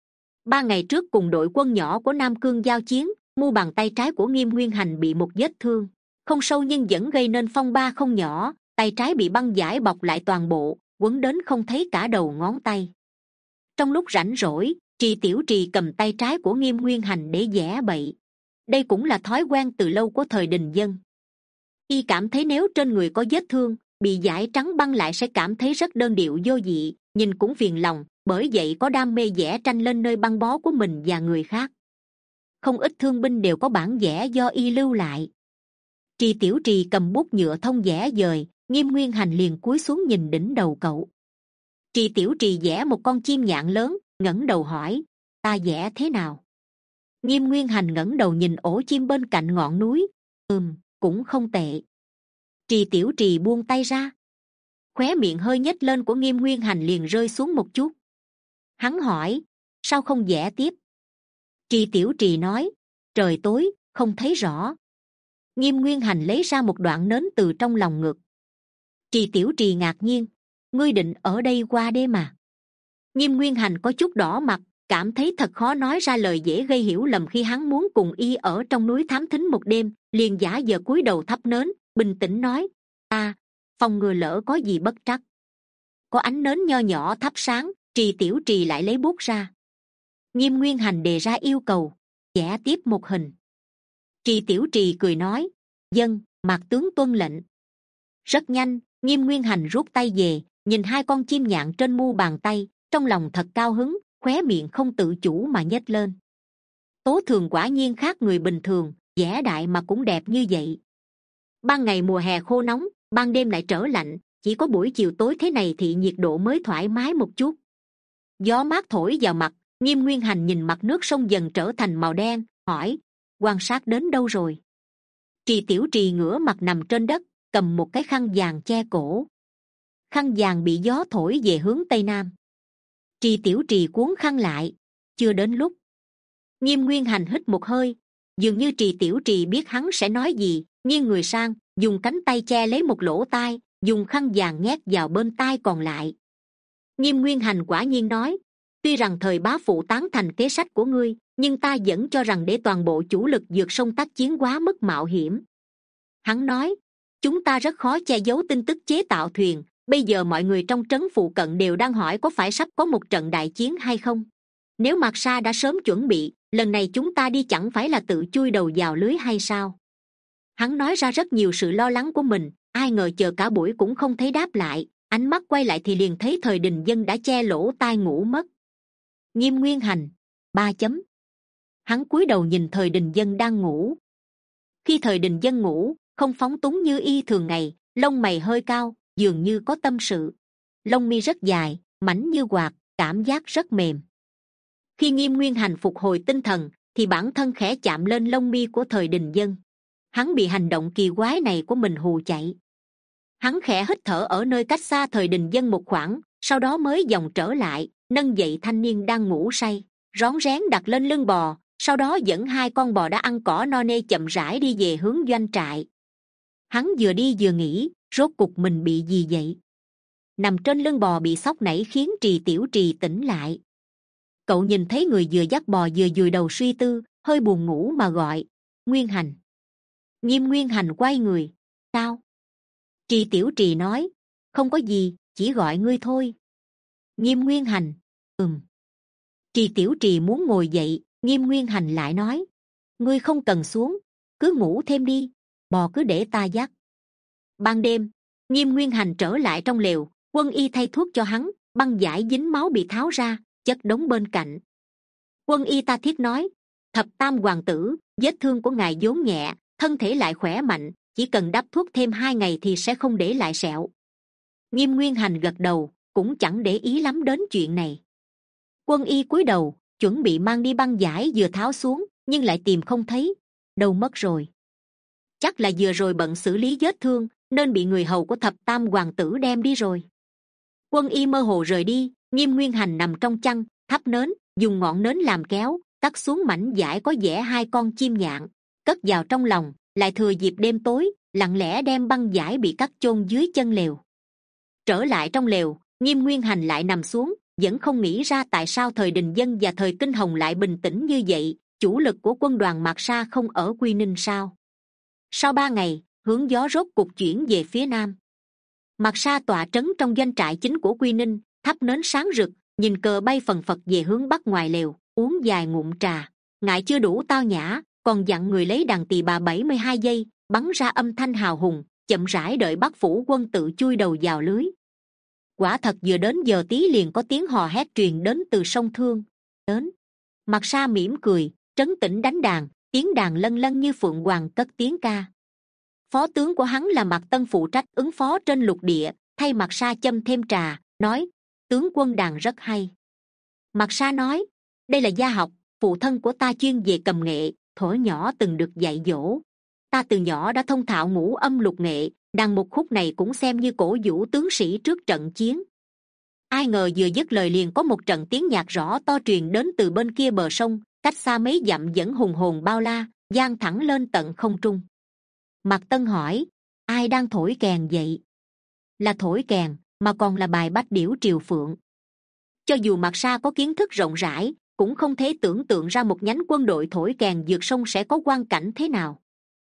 Ba ngày trước cùng đội quân nhỏ của Nam Cương giao chiến, mu bàn tay trái của Nghiêm Nguyên Hành bị một vết thương, không sâu nhưng vẫn gây nên phong ba không nhỏ, tay trái bị băng vải bọc lại toàn bộ, quấn đến không thấy cả đầu ngón tay. Trong lúc rảnh rỗi, Trì Tiểu Trì cầm tay trái của Nghiêm Nguyên Hành để vẽ bậy. Đây cũng là thói quen từ lâu của thời Đình Dân. Y cảm thấy nếu trên người có vết thương, bị vải trắng băng lại sẽ cảm thấy rất đơn điệu vô vị, nhìn cũng phiền lòng, bởi vậy có đam mê vẽ tranh lên nơi băng bó của mình và người khác. Không ít thương binh đều có bản vẽ do y lưu lại. Trì Tiểu Trì cầm bút nhựa thông vẽ dời, Nghiêm Nguyên Hành liền cúi xuống nhìn đỉnh đầu cậu. Trì Tiểu Trì vẽ một con chim nhạn lớn, ngẩng đầu hỏi, ta vẽ thế nào? Nghiêm Nguyên Hành ngẩng đầu nhìn ổ chim bên cạnh ngọn núi, ừm, cũng không tệ. Trì Tiểu Trì buông tay ra. Khóe miệng hơi nhếch lên của Nghiêm Nguyên Hành liền rơi xuống một chút. Hắn hỏi, sao không vẽ tiếp? Trì Tiểu Trì nói, trời tối, không thấy rõ. Nghiêm Nguyên Hành lấy ra một đoạn nến từ trong lòng ngực. Trì Tiểu Trì ngạc nhiên, ngươi định ở đây qua đêm à? Nghiêm Nguyên Hành có chút đỏ mặt, cảm thấy thật khó nói ra lời dễ gây hiểu lầm khi hắn muốn cùng y ở trong núi thám thính một đêm, liền giả vờ cúi đầu thắp nến, bình tĩnh nói, ta phòng ngừa lỡ có gì bất trắc. Có ánh nến nho nhỏ thắp sáng, Trì Tiểu Trì lại lấy bút ra. Nghiêm Nguyên Hành đề ra yêu cầu, vẽ tiếp một hình. Trì Tiểu Trì cười nói, dân, mạc tướng tuân lệnh. Rất nhanh, Nghiêm Nguyên Hành rút tay về, nhìn hai con chim nhạn trên mu bàn tay, trong lòng thật cao hứng, khóe miệng không tự chủ mà nhếch lên. Tố Thường quả nhiên khác người bình thường, vẻ đại mà cũng đẹp như vậy. Ban ngày mùa hè khô nóng, ban đêm lại trở lạnh, chỉ có buổi chiều tối thế này thì nhiệt độ mới thoải mái một chút. Gió mát thổi vào mặt, Nghiêm Nguyên Hành nhìn mặt nước sông dần trở thành màu đen, hỏi: quan sát đến đâu rồi? Trì Tiểu Trì ngửa mặt nằm trên đất, cầm một cái khăn vàng che cổ. Khăn vàng bị gió thổi về hướng tây nam. Trì Tiểu Trì cuốn khăn lại. Chưa đến lúc. Nghiêm Nguyên Hành hít một hơi, dường như Trì Tiểu Trì biết hắn sẽ nói gì, nghiêng người sang, dùng cánh tay che lấy một lỗ tai, dùng khăn vàng nhét vào bên tai còn lại. Nghiêm Nguyên Hành quả nhiên nói: tuy rằng thời bá phụ tán thành kế sách của ngươi, nhưng ta vẫn cho rằng để toàn bộ chủ lực vượt sông tác chiến quá mức mạo hiểm. Hắn nói: chúng ta rất khó che giấu tin tức chế tạo thuyền, bây giờ mọi người trong trấn phụ cận đều đang hỏi có phải sắp có một trận đại chiến hay không. Nếu Mạc Sa đã sớm chuẩn bị, lần này chúng ta đi chẳng phải là tự chui đầu vào lưới hay sao? Hắn nói ra rất nhiều sự lo lắng của mình, ai ngờ chờ cả buổi cũng không thấy đáp lại, ánh mắt quay lại thì liền thấy Thời Đình Dân đã che lỗ tai ngủ mất. Nghiêm Nguyên Hành ba chấm. Hắn cúi đầu nhìn Thời Đình Dân đang ngủ. Khi Thời Đình Dân ngủ, không phóng túng như y thường ngày, lông mày hơi cao, dường như có tâm sự. Lông mi rất dài, mảnh như quạt, cảm giác rất mềm. Khi Nghiêm Nguyên Hành phục hồi tinh thần, thì bản thân khẽ chạm lên lông mi của Thời Đình Dân. Hắn bị hành động kỳ quái này của mình hù chạy. Hắn khẽ hít thở ở nơi cách xa Thời Đình Dân một khoảng, sau đó mới vòng trở lại, nâng dậy thanh niên đang ngủ say, rón rén đặt lên lưng bò, sau đó dẫn hai con bò đã ăn cỏ no nê chậm rãi đi về hướng doanh trại. Hắn vừa đi vừa nghĩ, rốt cục mình bị gì vậy? Nằm trên lưng bò bị sốc nảy khiến Trì Tiểu Trì tỉnh lại. Cậu nhìn thấy người vừa dắt bò vừa dùi đầu suy tư, hơi buồn ngủ mà gọi: Nguyên Hành. Nghiêm Nguyên Hành quay người: sao? Trì Tiểu Trì nói: không có gì, chỉ gọi ngươi thôi. Nghiêm Nguyên Hành: ừm. Trì Tiểu Trì muốn ngồi dậy, Nghiêm Nguyên Hành lại nói: ngươi không cần xuống, cứ ngủ thêm đi, bò cứ để ta dắt. Ban đêm, Nghiêm Nguyên Hành trở lại trong lều, Quân Y thay thuốc cho hắn, băng vải dính máu bị tháo ra, chất đống bên cạnh. Quân Y ta thiết nói: Thập Tam hoàng tử, vết thương của ngài vốn nhẹ, thân thể lại khỏe mạnh, chỉ cần đắp thuốc thêm hai ngày thì sẽ không để lại sẹo. Nghiêm Nguyên Hành gật đầu, cũng chẳng để ý lắm đến chuyện này. Quân Y cúi đầu chuẩn bị mang đi băng vải vừa tháo xuống, nhưng lại tìm không thấy. Đâu mất rồi? Chắc là vừa rồi bận xử lý vết thương nên bị người hầu của Thập Tam hoàng tử đem đi rồi. Quân Y mơ hồ rời đi. Nghiêm Nguyên Hành nằm trong chăn, thắp nến, dùng ngọn nến làm kéo, cắt xuống mảnh vải có vẽ hai con chim nhạn, cất vào trong lòng, lại thừa dịp đêm tối, lặng lẽ đem băng vải bị cắt chôn dưới chân lều. Trở lại trong lều, Nghiêm Nguyên Hành lại nằm xuống, vẫn không nghĩ ra tại sao Thời Đình Dân và Thời Kinh Hồng lại bình tĩnh như vậy. Chủ lực của quân đoàn Mạc Sa không ở Quy Ninh sao? Sau ba ngày, hướng gió rốt cục chuyển về phía nam. Mạc Sa tọa trấn trong doanh trại chính của Quy Ninh, thắp nến sáng rực, nhìn cờ bay phần phật về hướng bắc ngoài lều, uống vài ngụm trà. Ngại chưa đủ tao nhã, còn dặn người lấy đàn tỳ bà bảy mươi hai giây, bắn ra âm thanh hào hùng, chậm rãi đợi Bắc phủ quân tự chui đầu vào lưới. Quả thật vừa đến giờ tí liền có tiếng hò hét truyền đến từ sông Thương. Đến. Mạc Sa mỉm cười, trấn tĩnh đánh đàn, tiếng đàn lân lân như phượng hoàng cất tiếng ca. Phó tướng của hắn là Mạc Tân phụ trách ứng phó trên lục địa, thay Mạc Sa châm thêm trà, nói: tướng quân đàn rất hay. Mạc Sa nói: đây là gia học, phụ thân của ta chuyên về cầm nghệ, thuở nhỏ từng được dạy dỗ. Ta từ nhỏ đã thông thạo ngũ âm lục nghệ, đàn một khúc này cũng xem như cổ vũ tướng sĩ trước trận chiến. Ai ngờ vừa dứt lời liền có một trận tiếng nhạc rõ to truyền đến từ bên kia bờ sông, cách xa mấy dặm vẫn hùng hồn bao la, vang thẳng lên tận không trung. Mạc Tân hỏi: ai đang thổi kèn vậy? Là thổi kèn mà còn là bài Bách Điểu Triều Phượng. Cho dù Mạc Sa có kiến thức rộng rãi, cũng không thể tưởng tượng ra một nhánh quân đội thổi kèn vượt sông sẽ có quang cảnh thế nào.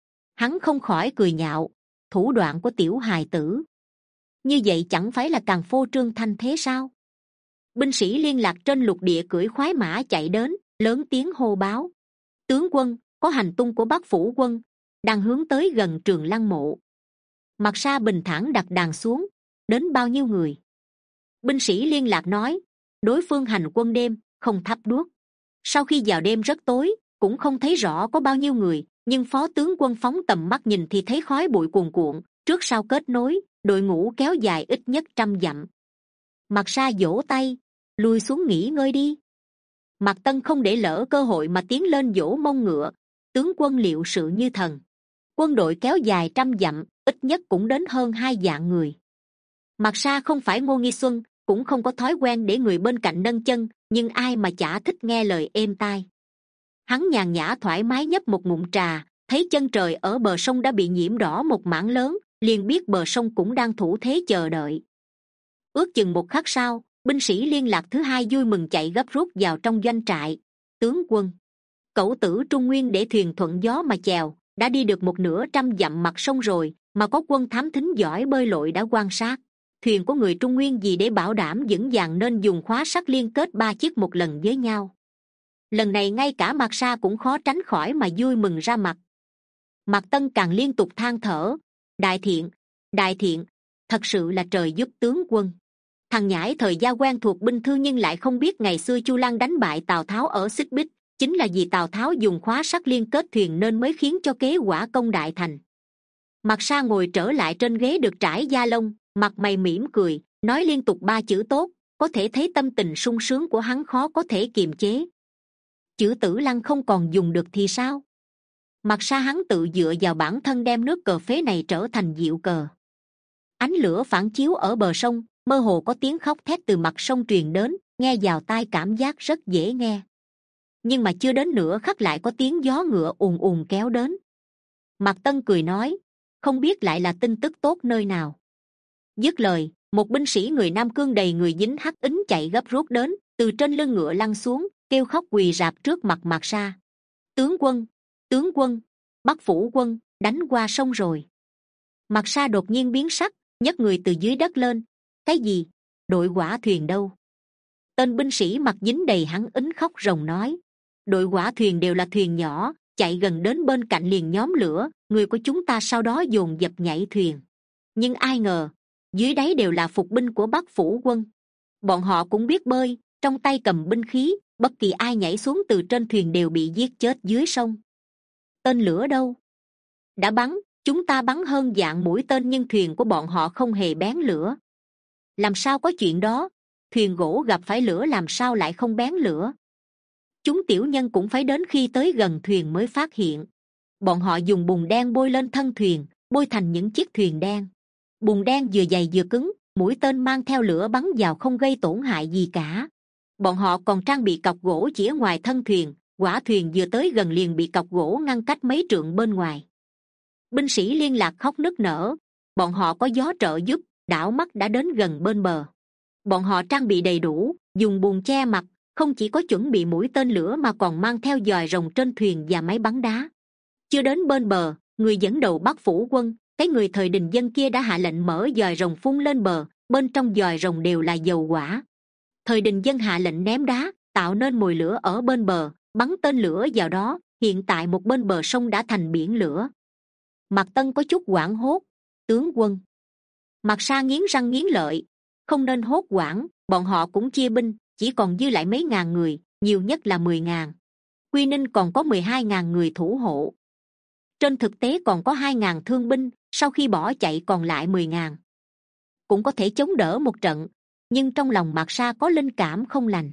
Hắn không khỏi cười nhạo: thủ đoạn của tiểu hài tử như vậy chẳng phải là càng phô trương thanh thế sao? Binh sĩ liên lạc trên lục địa cưỡi khoái mã chạy đến, lớn tiếng hô báo: tướng quân, có hành tung của Bắc phủ quân đang hướng tới gần Trường Lăng mộ. Mạc Sa bình thản đặt đàn xuống: đến bao nhiêu người? Binh sĩ liên lạc nói: đối phương hành quân đêm, không thắp đuốc. Sau khi vào đêm rất tối, cũng không thấy rõ có bao nhiêu người, nhưng phó tướng quân phóng tầm mắt nhìn thì thấy khói bụi cuồn cuộn, trước sau kết nối, đội ngũ kéo dài ít nhất trăm dặm. Mạc Sa vỗ tay, lùi xuống nghỉ ngơi đi. Mạc Tân không để lỡ cơ hội mà tiến lên vỗ mông ngựa. Tướng quân liệu sự như thần. Quân đội kéo dài trăm dặm, ít nhất cũng đến hơn hai vạn người. Mạc Sa không phải Ngô Nghi Xuân, cũng không có thói quen để người bên cạnh nâng chân, nhưng ai mà chả thích nghe lời êm tai. Hắn nhàn nhã thoải mái nhấp một ngụm trà, thấy chân trời ở bờ sông đã bị nhiễm đỏ một mảng lớn, liền biết bờ sông cũng đang thủ thế chờ đợi. Ước chừng một khắc sau, binh sĩ liên lạc thứ hai vui mừng chạy gấp rút vào trong doanh trại. Tướng quân, cẩu tử Trung Nguyên để thuyền thuận gió mà chèo, đã đi được một nửa trăm dặm mặt sông rồi, mà có quân thám thính giỏi bơi lội đã quan sát. Thuyền của người Trung Nguyên vì để bảo đảm vững vàng nên dùng khóa sắt liên kết ba chiếc một lần với nhau. Lần này ngay cả Mạc Sa cũng khó tránh khỏi mà vui mừng ra mặt. Mạc Tân càng liên tục than thở, đại thiện, đại thiện, thật sự là trời giúp tướng quân. Thằng nhãi thời gia quen thuộc binh thư nhưng lại không biết ngày xưa Chu Lăng đánh bại Tào Tháo ở Xích Bích, chính là vì Tào Tháo dùng khóa sắt liên kết thuyền nên mới khiến cho kế quả công đại thành. Mạc Sa ngồi trở lại trên ghế được trải da lông, mặt mày mỉm cười, nói liên tục ba chữ tốt, có thể thấy tâm tình sung sướng của hắn khó có thể kiềm chế. Chữ Tử Lăng không còn dùng được thì sao? Mạc Sa hắn tự dựa vào bản thân đem nước cờ phế này trở thành diệu cờ. Ánh lửa phản chiếu ở bờ sông, mơ hồ có tiếng khóc thét từ mặt sông truyền đến, nghe vào tai cảm giác rất dễ nghe. Nhưng mà chưa đến nửa khắc lại có tiếng gió ngựa ùn ùn kéo đến. Mạc Tân cười nói, không biết lại là tin tức tốt nơi nào. Dứt lời, một binh sĩ người Nam Cương đầy người dính hắc ính chạy gấp rút đến, từ trên lưng ngựa lăn xuống, kêu khóc quỳ rạp trước mặt Mạc Sa. Tướng quân, tướng quân, Bắc Phủ quân đánh qua sông rồi. Mạc Sa đột nhiên biến sắc, nhấc người từ dưới đất lên. Cái gì? Đội hỏa thuyền đâu? Tên binh sĩ mặt dính đầy hắn ính khóc ròng nói, đội hỏa thuyền đều là thuyền nhỏ, chạy gần đến bên cạnh liền nhóm lửa, người của chúng ta sau đó dồn dập nhảy thuyền. Nhưng ai ngờ dưới đáy đều là phục binh của Bắc Phủ quân. Bọn họ cũng biết bơi, trong tay cầm binh khí, bất kỳ ai nhảy xuống từ trên thuyền đều bị giết chết dưới sông. Tên lửa đâu? Đã bắn, chúng ta bắn hơn vạn mũi tên nhưng thuyền của bọn họ không hề bén lửa. Làm sao có chuyện đó? Thuyền gỗ gặp phải lửa làm sao lại không bén lửa? Chúng tiểu nhân cũng phải đến khi tới gần thuyền mới phát hiện. Bọn họ dùng bùn đen bôi lên thân thuyền, bôi thành những chiếc thuyền đen. Bùn đen vừa dày vừa cứng, mũi tên mang theo lửa bắn vào không gây tổn hại gì cả. Bọn họ còn trang bị cọc gỗ chĩa ngoài thân thuyền, hỏa thuyền vừa tới gần liền bị cọc gỗ ngăn cách mấy trượng bên ngoài. Binh sĩ liên lạc khóc nức nở, bọn họ có gió trợ giúp, đảo mắt đã đến gần bên bờ. Bọn họ trang bị đầy đủ, dùng bùn che mặt, không chỉ có chuẩn bị mũi tên lửa mà còn mang theo giòi rồng trên thuyền và máy bắn đá. Chưa đến bên bờ, người dẫn đầu Bắc Phủ quân, cái người thời Đình Dân kia đã hạ lệnh mở giòi rồng phun lên bờ, bên trong giòi rồng đều là dầu hỏa. Thời Đình Dân hạ lệnh ném đá, tạo nên mồi lửa ở bên bờ, bắn tên lửa vào đó. Hiện tại một bên bờ sông đã thành biển lửa. Mạc Tân có chút hoảng hốt, tướng quân. Mạc Sa nghiến răng nghiến lợi, không nên hốt hoảng, bọn họ cũng chia binh, chỉ còn dư lại mấy ngàn người, nhiều nhất là mười ngàn. Quy Ninh còn có mười hai ngàn người thủ hộ. Trên thực tế còn có hai ngàn thương binh, sau khi bỏ chạy còn lại mười ngàn. Cũng có thể chống đỡ một trận, nhưng trong lòng Mạc Sa có linh cảm không lành.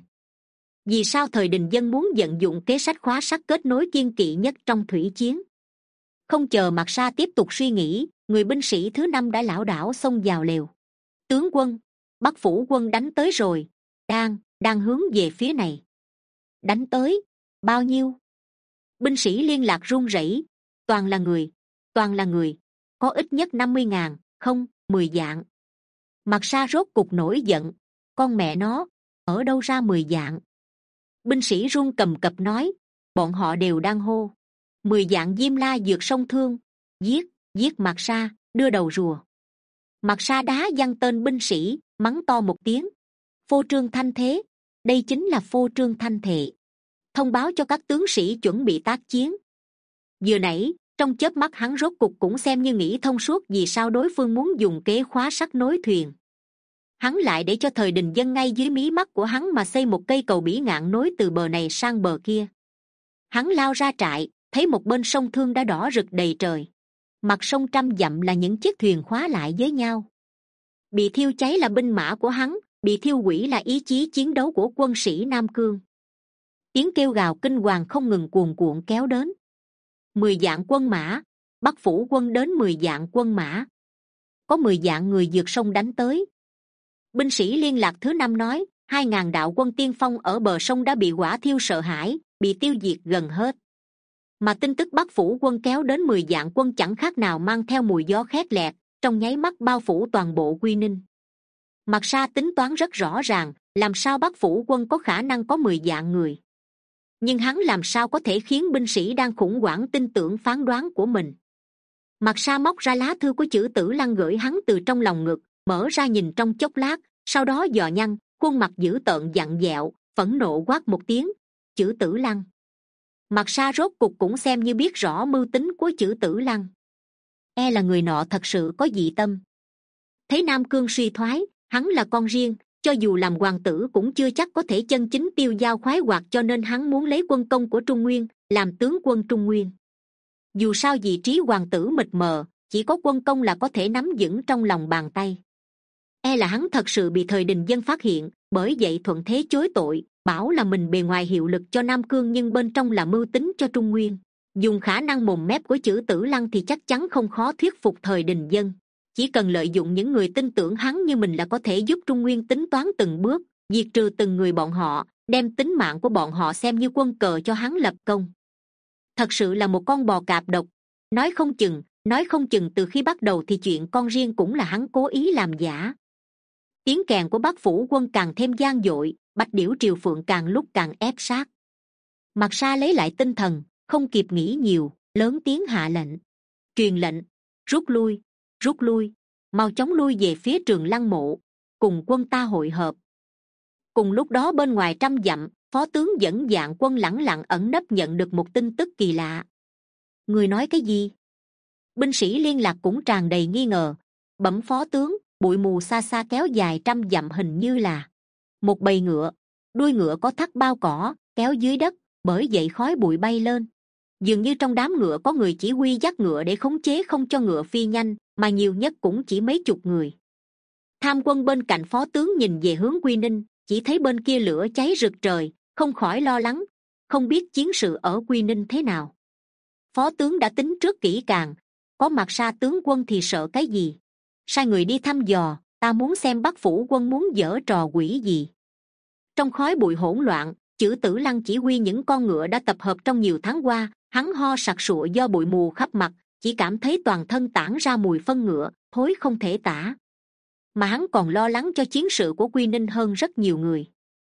Vì sao thời Đình Dân muốn vận dụng kế sách khóa sắt kết nối kiên kỵ nhất trong thủy chiến? Không chờ Mạc Sa tiếp tục suy nghĩ, người binh sĩ thứ năm đã lảo đảo xông vào lều. Tướng quân, Bắc Phủ quân đánh tới rồi, đang đang hướng về phía này. Đánh tới? Bao nhiêu? Binh sĩ liên lạc run rẩy. Toàn là người, toàn là người, có ít nhất năm mươi ngàn, không, mười vạn. Mạc Sa rốt cục nổi giận, con mẹ nó, ở đâu ra mười vạn? Binh sĩ run cầm cập nói, bọn họ đều đang hô, mười vạn Diêm La vượt sông Thương, giết, giết Mạc Sa, đưa đầu rùa. Mạc Sa đá văng tên binh sĩ, mắng to một tiếng, phô trương thanh thế, đây chính là phô trương thanh thệ, thông báo cho các tướng sĩ chuẩn bị tác chiến. Vừa nãy trong chớp mắt hắn rốt cục cũng xem như nghĩ thông suốt vì sao đối phương muốn dùng kế khóa sắt nối thuyền. Hắn lại để cho thời đình dân ngay dưới mí mắt của hắn mà xây một cây cầu bỉ ngạn nối từ bờ này sang bờ kia. Hắn lao ra trại, thấy một bên sông Thương đã đỏ rực đầy trời, mặt sông trăm dặm là những chiếc thuyền khóa lại với nhau. Bị thiêu cháy là binh mã của hắn, bị thiêu hủy là ý chí chiến đấu của quân sĩ Nam Cương. Tiếng kêu gào kinh hoàng không ngừng cuồn cuộn kéo đến. Mười vạn quân mã, Bắc phủ quân đến mười vạn quân mã, có mười vạn người vượt sông đánh tới. Binh sĩ liên lạc thứ năm nói, hai ngàn đạo quân tiên phong ở bờ sông đã bị hỏa thiêu sợ hãi, bị tiêu diệt gần hết. Mà tin tức Bắc phủ quân kéo đến mười vạn quân chẳng khác nào mang theo mùi gió khét lẹt, trong nháy mắt bao phủ toàn bộ Quy Ninh. Mạc Sa tính toán rất rõ ràng, làm sao Bắc phủ quân có khả năng có mười vạn người. Nhưng hắn làm sao có thể khiến binh sĩ đang khủng hoảng tin tưởng phán đoán của mình. Mạc Sa móc ra lá thư của Chử Tử Lăng gửi hắn từ trong lòng ngực, mở ra nhìn trong chốc lát, sau đó dò nhăn, khuôn mặt dữ tợn vặn vẹo, phẫn nộ quát một tiếng, Chử Tử Lăng. Mạc Sa rốt cục cũng xem như biết rõ mưu tính của Chử Tử Lăng. E là người nọ thật sự có dị tâm. Thấy Nam Cương suy thoái, hắn là con riêng, cho dù làm hoàng tử cũng chưa chắc có thể chân chính tiêu dao khoái hoạt, cho nên hắn muốn lấy quân công của Trung Nguyên làm tướng quân Trung Nguyên. Dù sao vị trí hoàng tử mịt mờ, chỉ có quân công là có thể nắm vững trong lòng bàn tay. E là hắn thật sự bị thời đình dân phát hiện, bởi vậy thuận thế chối tội, bảo là mình bề ngoài hiệu lực cho Nam Cương nhưng bên trong là mưu tính cho Trung Nguyên. Dùng khả năng mồm mép của Chử Tử Lăng thì chắc chắn không khó thuyết phục thời đình dân. Chỉ cần lợi dụng những người tin tưởng hắn như mình là có thể giúp Trung Nguyên tính toán từng bước, diệt trừ từng người bọn họ, đem tính mạng của bọn họ xem như quân cờ cho hắn lập công. Thật sự là một con bò cạp độc. Nói không chừng, nói không chừng từ khi bắt đầu thì chuyện con riêng cũng là hắn cố ý làm giả. Tiếng kèn của Bắc phủ quân càng thêm gian dội, Bạch Điểu Triều Phượng càng lúc càng ép sát. Mạc Sa lấy lại tinh thần, không kịp nghĩ nhiều, lớn tiếng hạ lệnh. Truyền lệnh, rút lui, rút lui, mau chóng lui về phía Trường Lăng mộ, cùng quân ta hội hợp. Cùng lúc đó bên ngoài trăm dặm, phó tướng dẫn dạng quân lẳng lặng ẩn nấp nhận được một tin tức kỳ lạ. Người nói cái gì? Binh sĩ liên lạc cũng tràn đầy nghi ngờ. Bẩm phó tướng, bụi mù xa xa kéo dài trăm dặm, hình như là một bầy ngựa, đuôi ngựa có thắt bao cỏ kéo dưới đất, bởi vậy khói bụi bay lên. Dường như trong đám ngựa có người chỉ huy dắt ngựa để khống chế không cho ngựa phi nhanh, mà nhiều nhất cũng chỉ mấy chục người. Tham quân bên cạnh phó tướng nhìn về hướng Quy Ninh, chỉ thấy bên kia lửa cháy rực trời, không khỏi lo lắng, không biết chiến sự ở Quy Ninh thế nào. Phó tướng đã tính trước kỹ càng, có Mạc Sa tướng quân thì sợ cái gì? Sai người đi thăm dò, ta muốn xem Bắc phủ quân muốn giở trò quỷ gì. Trong khói bụi hỗn loạn, Chử Tử Lăng chỉ huy những con ngựa đã tập hợp trong nhiều tháng qua, hắn ho sặc sụa do bụi mù khắp mặt, chỉ cảm thấy toàn thân tản ra mùi phân ngựa, thối không thể tả. Mà hắn còn lo lắng cho chiến sự của Quy Ninh hơn rất nhiều người.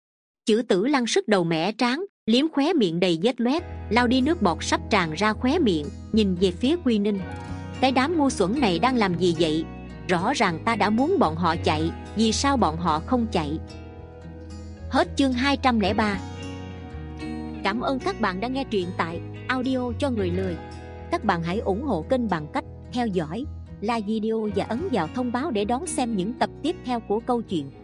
Chử Tử Lăng sức đầu mẻ trán, liếm khóe miệng đầy vết loét, lao đi nước bọt sắp tràn ra khóe miệng, nhìn về phía Quy Ninh. Cái đám ngu xuẩn này đang làm gì vậy? Rõ ràng ta đã muốn bọn họ chạy, vì sao bọn họ không chạy? Hết chương hai trăm lẻ ba. Cảm ơn các bạn đã nghe truyện tại audio cho người lười. Các bạn hãy ủng hộ kênh bằng cách theo dõi, like video và ấn vào thông báo để đón xem những tập tiếp theo của câu chuyện.